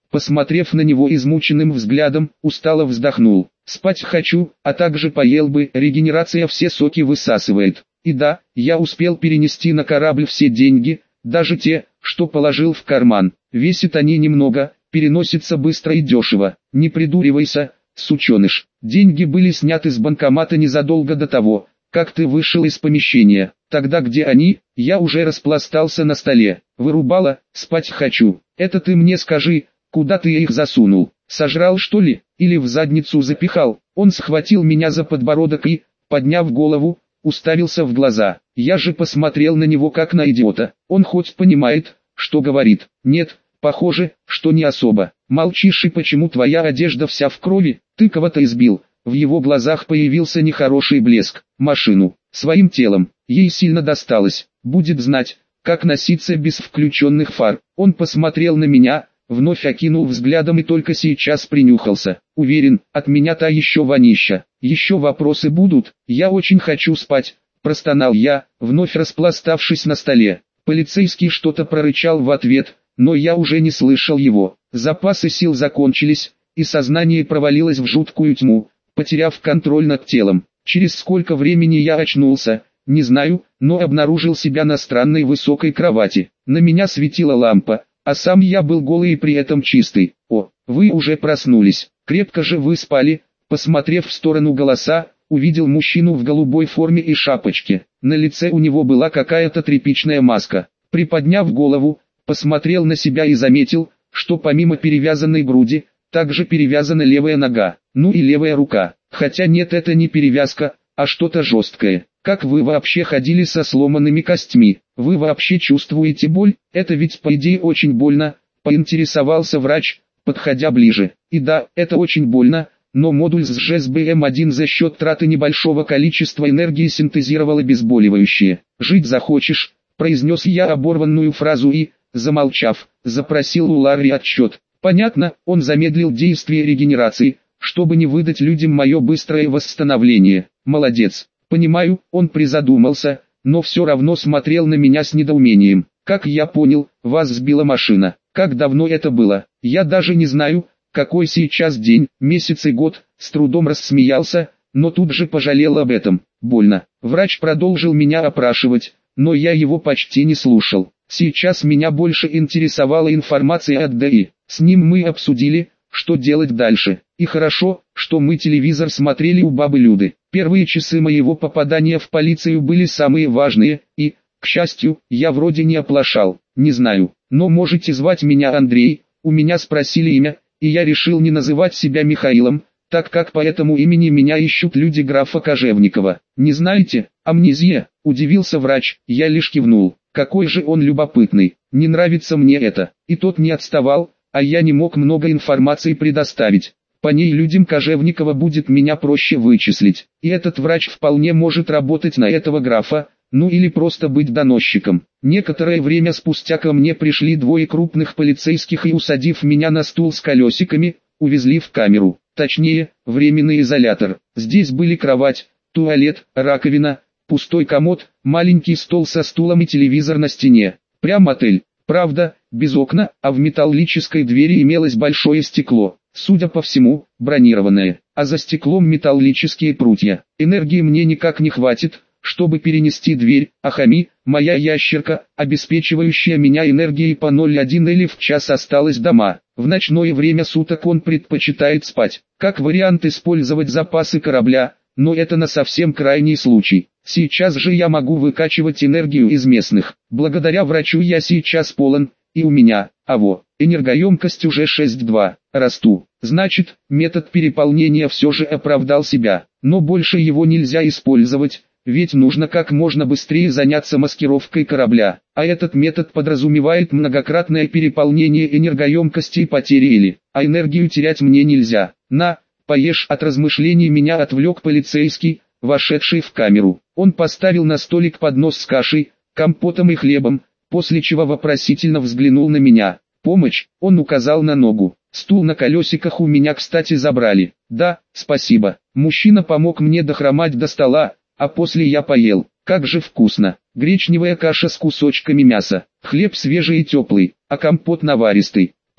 S1: Посмотрев на него измученным взглядом, устало вздохнул. Спать хочу, а также поел бы, регенерация все соки высасывает. И да, я успел перенести на корабль все деньги, даже те, что положил в карман. Весят они немного, переносится быстро и дешево. Не придуривайся, сученыш. Деньги были сняты с банкомата незадолго до того, как ты вышел из помещения. Тогда где они? Я уже распластался на столе. Вырубала, спать хочу. Это ты мне скажи, куда ты их засунул? Сожрал что ли? Или в задницу запихал? Он схватил меня за подбородок и, подняв голову, уставился в глаза. Я же посмотрел на него как на идиота. Он хоть понимает, что говорит? Нет, похоже, что не особо. Молчишь, и почему твоя одежда вся в крови? Ты кого-то избил. В его глазах появился нехороший блеск. Машину. Своим телом. Ей сильно досталось. Будет знать, как носиться без включенных фар. Он посмотрел на меня, вновь окинул взглядом и только сейчас принюхался. Уверен, от меня та еще вонища. Еще вопросы будут? Я очень хочу спать, простонал я, вновь распластавшись на столе. Полицейский что-то прорычал в ответ, но я уже не слышал его. Запасы сил закончились, и сознание провалилось в жуткую тьму, потеряв контроль над телом. Через сколько времени я очнулся, не знаю, но обнаружил себя на странной высокой кровати. На меня светила лампа, а сам я был голый и при этом чистый. О, вы уже проснулись, крепко же вы спали. Посмотрев в сторону голоса, увидел мужчину в голубой форме и шапочке. На лице у него была какая-то тряпичная маска. Приподняв голову, посмотрел на себя и заметил, что помимо перевязанной груди, также перевязана левая нога, ну и левая рука. Хотя нет, это не перевязка, а что-то жесткое. Как вы вообще ходили со сломанными костьми? Вы вообще чувствуете боль? Это ведь по идее очень больно, поинтересовался врач, подходя ближе. И да, это очень больно, но модуль с жэ эс бэ эм один за счет траты небольшого количества энергии синтезировал обезболивающее. «Жить захочешь», произнес я оборванную фразу и, замолчав, запросил у Ларри отчет. Понятно, он замедлил действие регенерации, чтобы не выдать людям мое быстрое восстановление. Молодец. Понимаю, он призадумался, но все равно смотрел на меня с недоумением. Как я понял, вас сбила машина. Как давно это было? Я даже не знаю, какой сейчас день, месяц и год. С трудом рассмеялся, но тут же пожалел об этом. Больно. Врач продолжил меня опрашивать, но я его почти не слушал. Сейчас меня больше интересовала информация от ДИ. С ним мы обсудили, что делать дальше. И хорошо, что мы телевизор смотрели у бабы Люды. Первые часы моего попадания в полицию были самые важные, и, к счастью, я вроде не оплошал. Не знаю, но можете звать меня Андрей. У меня спросили имя, и я решил не называть себя Михаилом, так как по этому имени меня ищут люди графа Кожевникова. Не знаете? Амнезия? Удивился врач. Я лишь кивнул. Какой же он любопытный. Не нравится мне это. И тот не отставал, а я не мог много информации предоставить. По ней людям Кожевникова будет меня проще вычислить. И этот врач вполне может работать на этого графа, ну или просто быть доносчиком. Некоторое время спустя ко мне пришли двое крупных полицейских и, усадив меня на стул с колесиками, увезли в камеру. Точнее, временный изолятор. Здесь были кровать, туалет, раковина, пустой комод, маленький стол со стулом и телевизор на стене. Прям отель. Правда, без окна, а в металлической двери имелось большое стекло. Судя по всему, бронированное, а за стеклом металлические прутья. Энергии мне никак не хватит, чтобы перенести дверь, а Хами, моя ящерка, обеспечивающая меня энергией по ноль целых одна десятая в час, осталась дома. В ночное время суток он предпочитает спать. Как вариант использовать запасы корабля, но это на совсем крайний случай. Сейчас же я могу выкачивать энергию из местных. Благодаря врачу я сейчас полон, и у меня, аво, энергоемкость уже шесть целых два. Расту. Значит, метод переполнения все же оправдал себя. Но больше его нельзя использовать, ведь нужно как можно быстрее заняться маскировкой корабля. А этот метод подразумевает многократное переполнение энергоемкости и потери или, а энергию терять мне нельзя. На, поешь. От размышлений меня отвлек полицейский, вошедший в камеру. Он поставил на столик поднос с кашей, компотом и хлебом, после чего вопросительно взглянул на меня. «Помощь?» — он указал на ногу. «Стул на колесиках у меня, кстати, забрали». «Да, спасибо». Мужчина помог мне дохромать до стола, а после я поел. Как же вкусно. Гречневая каша с кусочками мяса, хлеб свежий и теплый, а компот наваристый.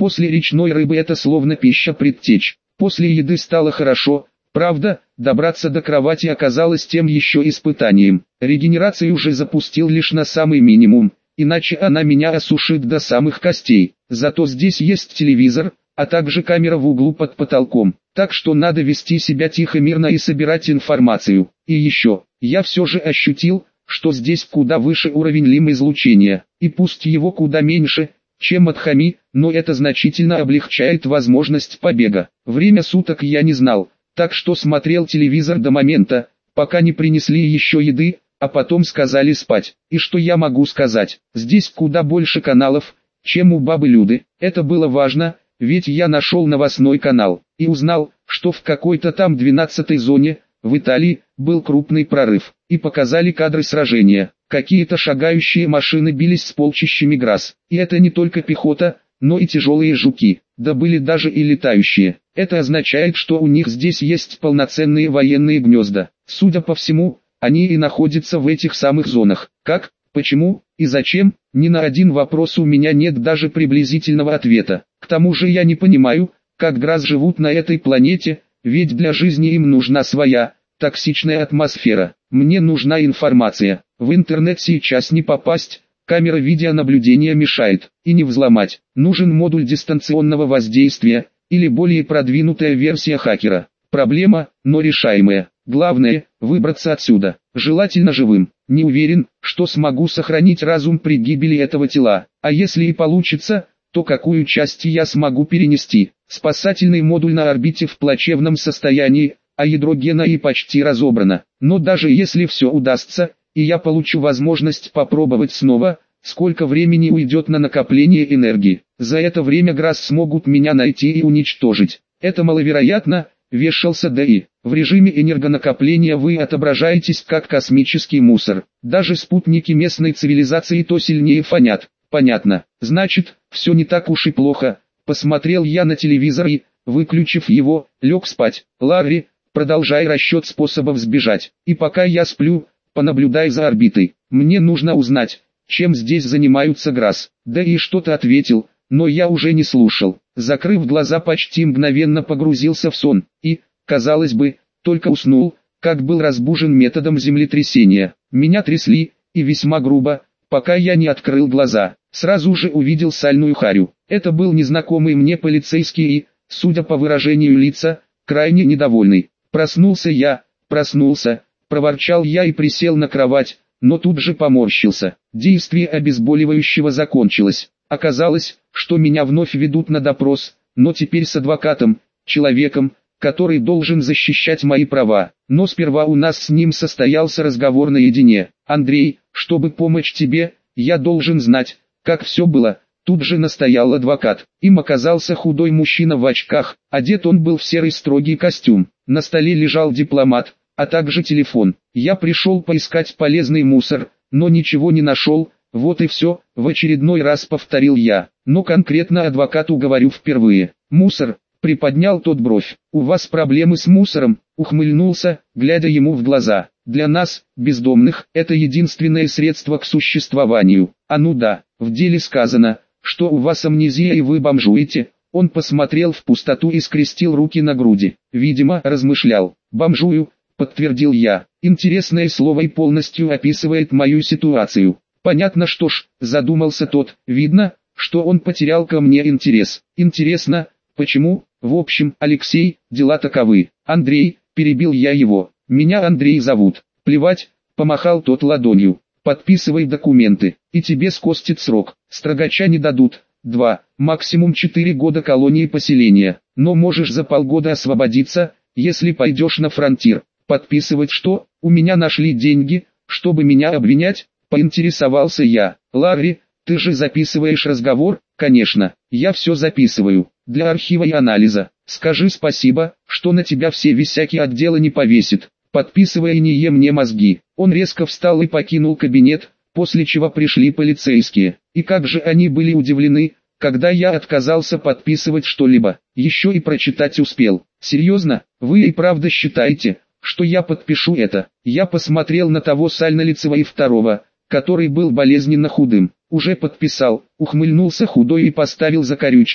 S1: После речной рыбы это словно пища предтеч. После еды стало хорошо, правда, добраться до кровати оказалось тем еще испытанием. Регенерацию уже запустил лишь на самый минимум, иначе она меня осушит до самых костей. Зато здесь есть телевизор, а также камера в углу под потолком. Так что надо вести себя тихо, мирно и собирать информацию. И еще, я все же ощутил, что здесь куда выше уровень лим-излучения, и пусть его куда меньше, чем от Хами, но это значительно облегчает возможность побега. Время суток я не знал, так что смотрел телевизор до момента, пока не принесли еще еды, а потом сказали спать. И что я могу сказать? Здесь куда больше каналов, чем у бабы Люды. Это было важно, ведь я нашел новостной канал и узнал, что в какой-то там двенадцатой зоне, в Италии, был крупный прорыв, и показали кадры сражения. Какие-то шагающие машины бились с полчищами ГРАС, и это не только пехота, но и тяжелые жуки, да были даже и летающие. Это означает, что у них здесь есть полноценные военные гнезда. Судя по всему, они и находятся в этих самых зонах. Как, почему и зачем, ни на один вопрос у меня нет даже приблизительного ответа. К тому же я не понимаю, как ГРАС живут на этой планете, ведь для жизни им нужна своя, токсичная атмосфера. Мне нужна информация. В интернет сейчас не попасть, камера видеонаблюдения мешает, и не взломать. Нужен модуль дистанционного воздействия, или более продвинутая версия хакера. Проблема, но решаемая. Главное, выбраться отсюда, желательно живым. Не уверен, что смогу сохранить разум при гибели этого тела, а если и получится, то какую часть я смогу перенести. Спасательный модуль на орбите в плачевном состоянии, а ядро гена и почти разобрано. Но даже если все удастся, и я получу возможность попробовать снова, сколько времени уйдет на накопление энергии. За это время ГРАС смогут меня найти и уничтожить. Это маловероятно, вешался ДИ. В режиме энергонакопления вы отображаетесь как космический мусор. Даже спутники местной цивилизации то сильнее фонят. Понятно. Значит, все не так уж и плохо. Посмотрел я на телевизор и, выключив его, лег спать. Ларри, продолжай расчет способов сбежать. И пока я сплю, понаблюдай за орбитой. Мне нужно узнать, чем здесь занимаются ГРАС. Да и что-то ответил, но я уже не слушал. Закрыв глаза, почти мгновенно погрузился в сон. И, казалось бы, только уснул, как был разбужен методом землетрясения. Меня трясли, и весьма грубо, пока я не открыл глаза. Сразу же увидел сальную харю. Это был незнакомый мне полицейский и, судя по выражению лица, крайне недовольный. Проснулся я, проснулся, проворчал я и присел на кровать, но тут же поморщился. Действие обезболивающего закончилось. Оказалось, что меня вновь ведут на допрос, но теперь с адвокатом, человеком, который должен защищать мои права. Но сперва у нас с ним состоялся разговор наедине. «Андрей, чтобы помочь тебе, я должен знать, как все было», тут же настоял адвокат. Им оказался худой мужчина в очках, одет он был в серый строгий костюм. На столе лежал дипломат, а также телефон. Я пришел поискать полезный мусор, но ничего не нашел, вот и все, в очередной раз повторил я. Но конкретно адвокату говорю впервые. «Мусор», приподнял тот бровь. «У вас проблемы с мусором», ухмыльнулся, глядя ему в глаза. «Для нас, бездомных, это единственное средство к существованию». «А ну да, в деле сказано, что у вас амнезия и вы бомжуете». Он посмотрел в пустоту и скрестил руки на груди. Видимо, размышлял. «Бомжую», подтвердил я. Интересное слово и полностью описывает мою ситуацию. Понятно, что ж, задумался тот. Видно, что он потерял ко мне интерес. Интересно, почему? В общем, Алексей, дела таковы. Андрей, перебил я его. Меня Андрей зовут. Плевать, помахал тот ладонью. Подписывай документы, и тебе скостит срок. Строгача не дадут. Два, максимум четыре года колонии поселения. Но можешь за полгода освободиться, если пойдешь на фронтир. Подписывать что? У меня нашли деньги, чтобы меня обвинять? Поинтересовался я. Ларри, ты же записываешь разговор? Конечно, я все записываю. Для архива и анализа. Скажи спасибо, что на тебя все висяки отдела не повесит. Подписывай и не ем мне мозги. Он резко встал и покинул кабинет, после чего пришли полицейские. И как же они были удивлены, когда я отказался подписывать что-либо. Еще и прочитать успел. Серьезно, вы и правда считаете, что я подпишу это? Я посмотрел на того сальнолицего и второго, который был болезненно худым. Уже подписал, ухмыльнулся худой и поставил закорючку,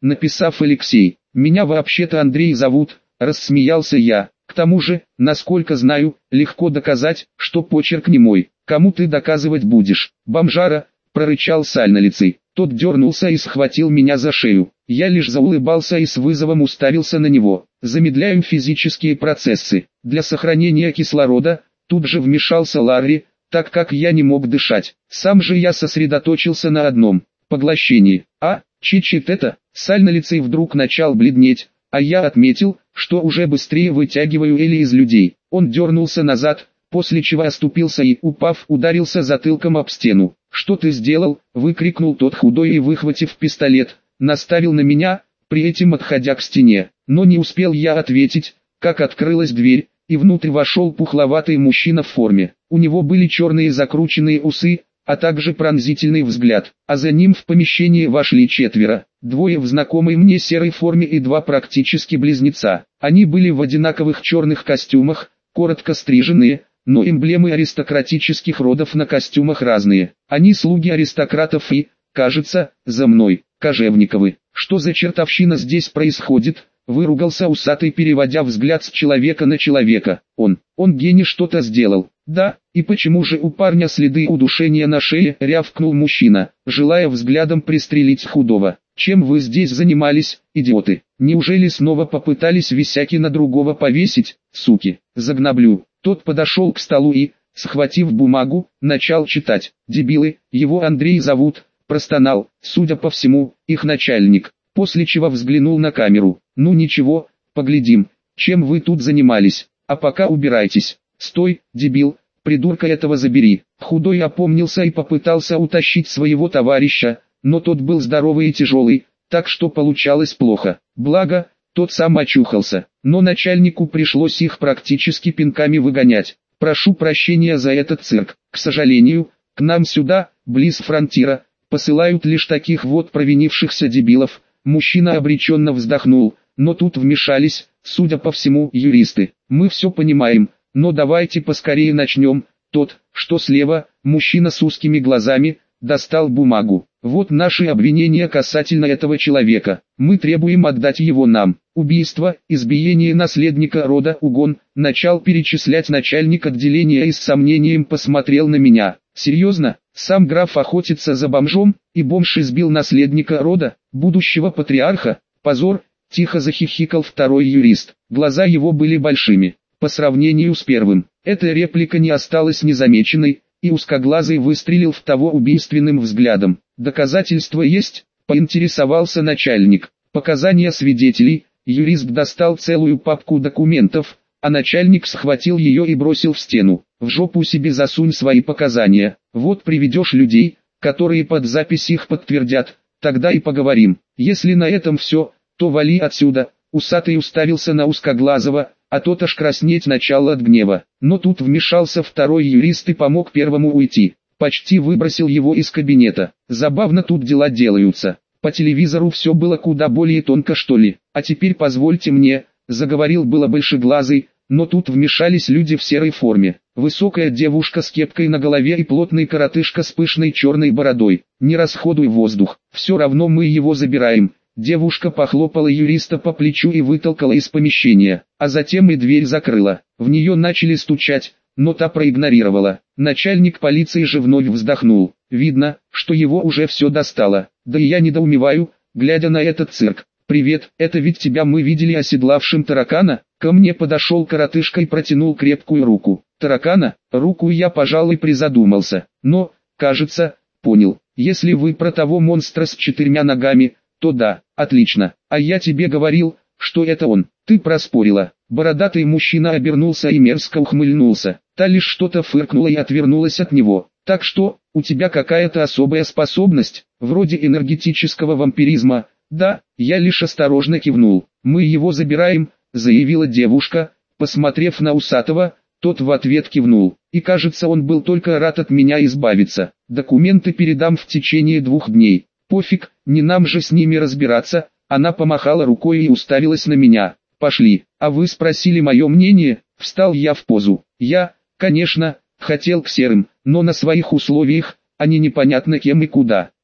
S1: написав Алексей. Меня вообще-то Андрей зовут, рассмеялся я. К тому же, насколько знаю, легко доказать, что почерк не мой. Кому ты доказывать будешь? Бомжара, прорычал сальнолицый. Тот дернулся и схватил меня за шею. Я лишь заулыбался и с вызовом уставился на него. Замедляем физические процессы. Для сохранения кислорода, тут же вмешался Ларри, так как я не мог дышать. Сам же я сосредоточился на одном – поглощении. А, чичит это, сальнолицый вдруг начал бледнеть, а я отметил, что уже быстрее вытягиваю Эли из людей. Он дернулся назад, после чего оступился и, упав, ударился затылком об стену. «Что ты сделал?» – выкрикнул тот худой и, выхватив пистолет, наставил на меня, при этом отходя к стене. Но не успел я ответить, как открылась дверь, и внутрь вошел пухловатый мужчина в форме. У него были черные закрученные усы, а также пронзительный взгляд, а за ним в помещение вошли четверо, двое в знакомой мне серой форме и два практически близнеца. Они были в одинаковых черных костюмах, коротко стриженные, но эмблемы аристократических родов на костюмах разные. Они слуги аристократов и, кажется, за мной, Кожевниковы. Что за чертовщина здесь происходит? Выругался усатый, переводя взгляд с человека на человека. Он, он гений, что-то сделал. Да, и почему же у парня следы удушения на шее? Рявкнул мужчина, желая взглядом пристрелить худого. Чем вы здесь занимались, идиоты? Неужели снова попытались висяки на другого повесить, суки? Загноблю. Тот подошел к столу и, схватив бумагу, начал читать. Дебилы, его Андрей зовут, простонал, судя по всему, их начальник. После чего взглянул на камеру. Ну ничего, поглядим, чем вы тут занимались, а пока убирайтесь. Стой, дебил, придурка этого забери. Худой опомнился и попытался утащить своего товарища, но тот был здоровый и тяжелый, так что получалось плохо. Благо, тот сам очухался, но начальнику пришлось их практически пинками выгонять. Прошу прощения за этот цирк. К сожалению, к нам сюда, близ фронтира, посылают лишь таких вот провинившихся дебилов. Мужчина обреченно вздохнул, но тут вмешались, судя по всему, юристы. Мы все понимаем, но давайте поскорее начнем. Тот, что слева, мужчина с узкими глазами, достал бумагу. Вот наши обвинения касательно этого человека. Мы требуем отдать его нам. Убийство, избиение наследника рода, угон. Начал перечислять начальник отделения и с сомнением посмотрел на меня. Серьезно? Сам граф охотится за бомжом, и бомж избил наследника рода, будущего патриарха? Позор! Тихо захихикал второй юрист. Глаза его были большими, по сравнению с первым. Эта реплика не осталась незамеченной, и узкоглазый выстрелил в того убийственным взглядом. Доказательства есть? Поинтересовался начальник. Показания свидетелей. Юрист достал целую папку документов, а начальник схватил ее и бросил в стену. В жопу себе засунь свои показания. Вот приведешь людей, которые под запись их подтвердят, тогда и поговорим. Если на этом все, то вали отсюда. Усатый уставился на узкоглазого, а тот аж краснеть начал от гнева. Но тут вмешался второй юрист и помог первому уйти. Почти выбросил его из кабинета. Забавно тут дела делаются. По телевизору все было куда более тонко, что ли. А теперь позвольте мне, заговорил было большеглазый, но тут вмешались люди в серой форме. Высокая девушка с кепкой на голове и плотный коротышка с пышной черной бородой. Не расходуй воздух, все равно мы его забираем. Девушка похлопала юриста по плечу и вытолкала из помещения, а затем и дверь закрыла. В нее начали стучать, но та проигнорировала. Начальник полиции же вновь вздохнул. Видно, что его уже все достало. Да и я недоумеваю, глядя на этот цирк. «Привет, это ведь тебя мы видели оседлавшим таракана?» Ко мне подошел коротышка и протянул крепкую руку. «Таракана?» Руку я, пожалуй, призадумался. Но, кажется, понял. Если вы про того монстра с четырьмя ногами, то да, отлично. А я тебе говорил, что это он. Ты проспорила. Бородатый мужчина обернулся и мерзко ухмыльнулся. Та лишь что-то фыркнула и отвернулась от него. Так что, у тебя какая-то особая способность, вроде энергетического вампиризма? Да, я лишь осторожно кивнул. Мы его забираем, заявила девушка, посмотрев на усатого. Тот в ответ кивнул, и кажется, он был только рад от меня избавиться. Документы передам в течение двух дней. Пофиг, не нам же с ними разбираться. Она помахала рукой и уставилась на меня. Пошли. А вы спросили мое мнение? Встал я в позу. Я, конечно, хотел к серым, но на своих условиях, а не непонятно кем и куда.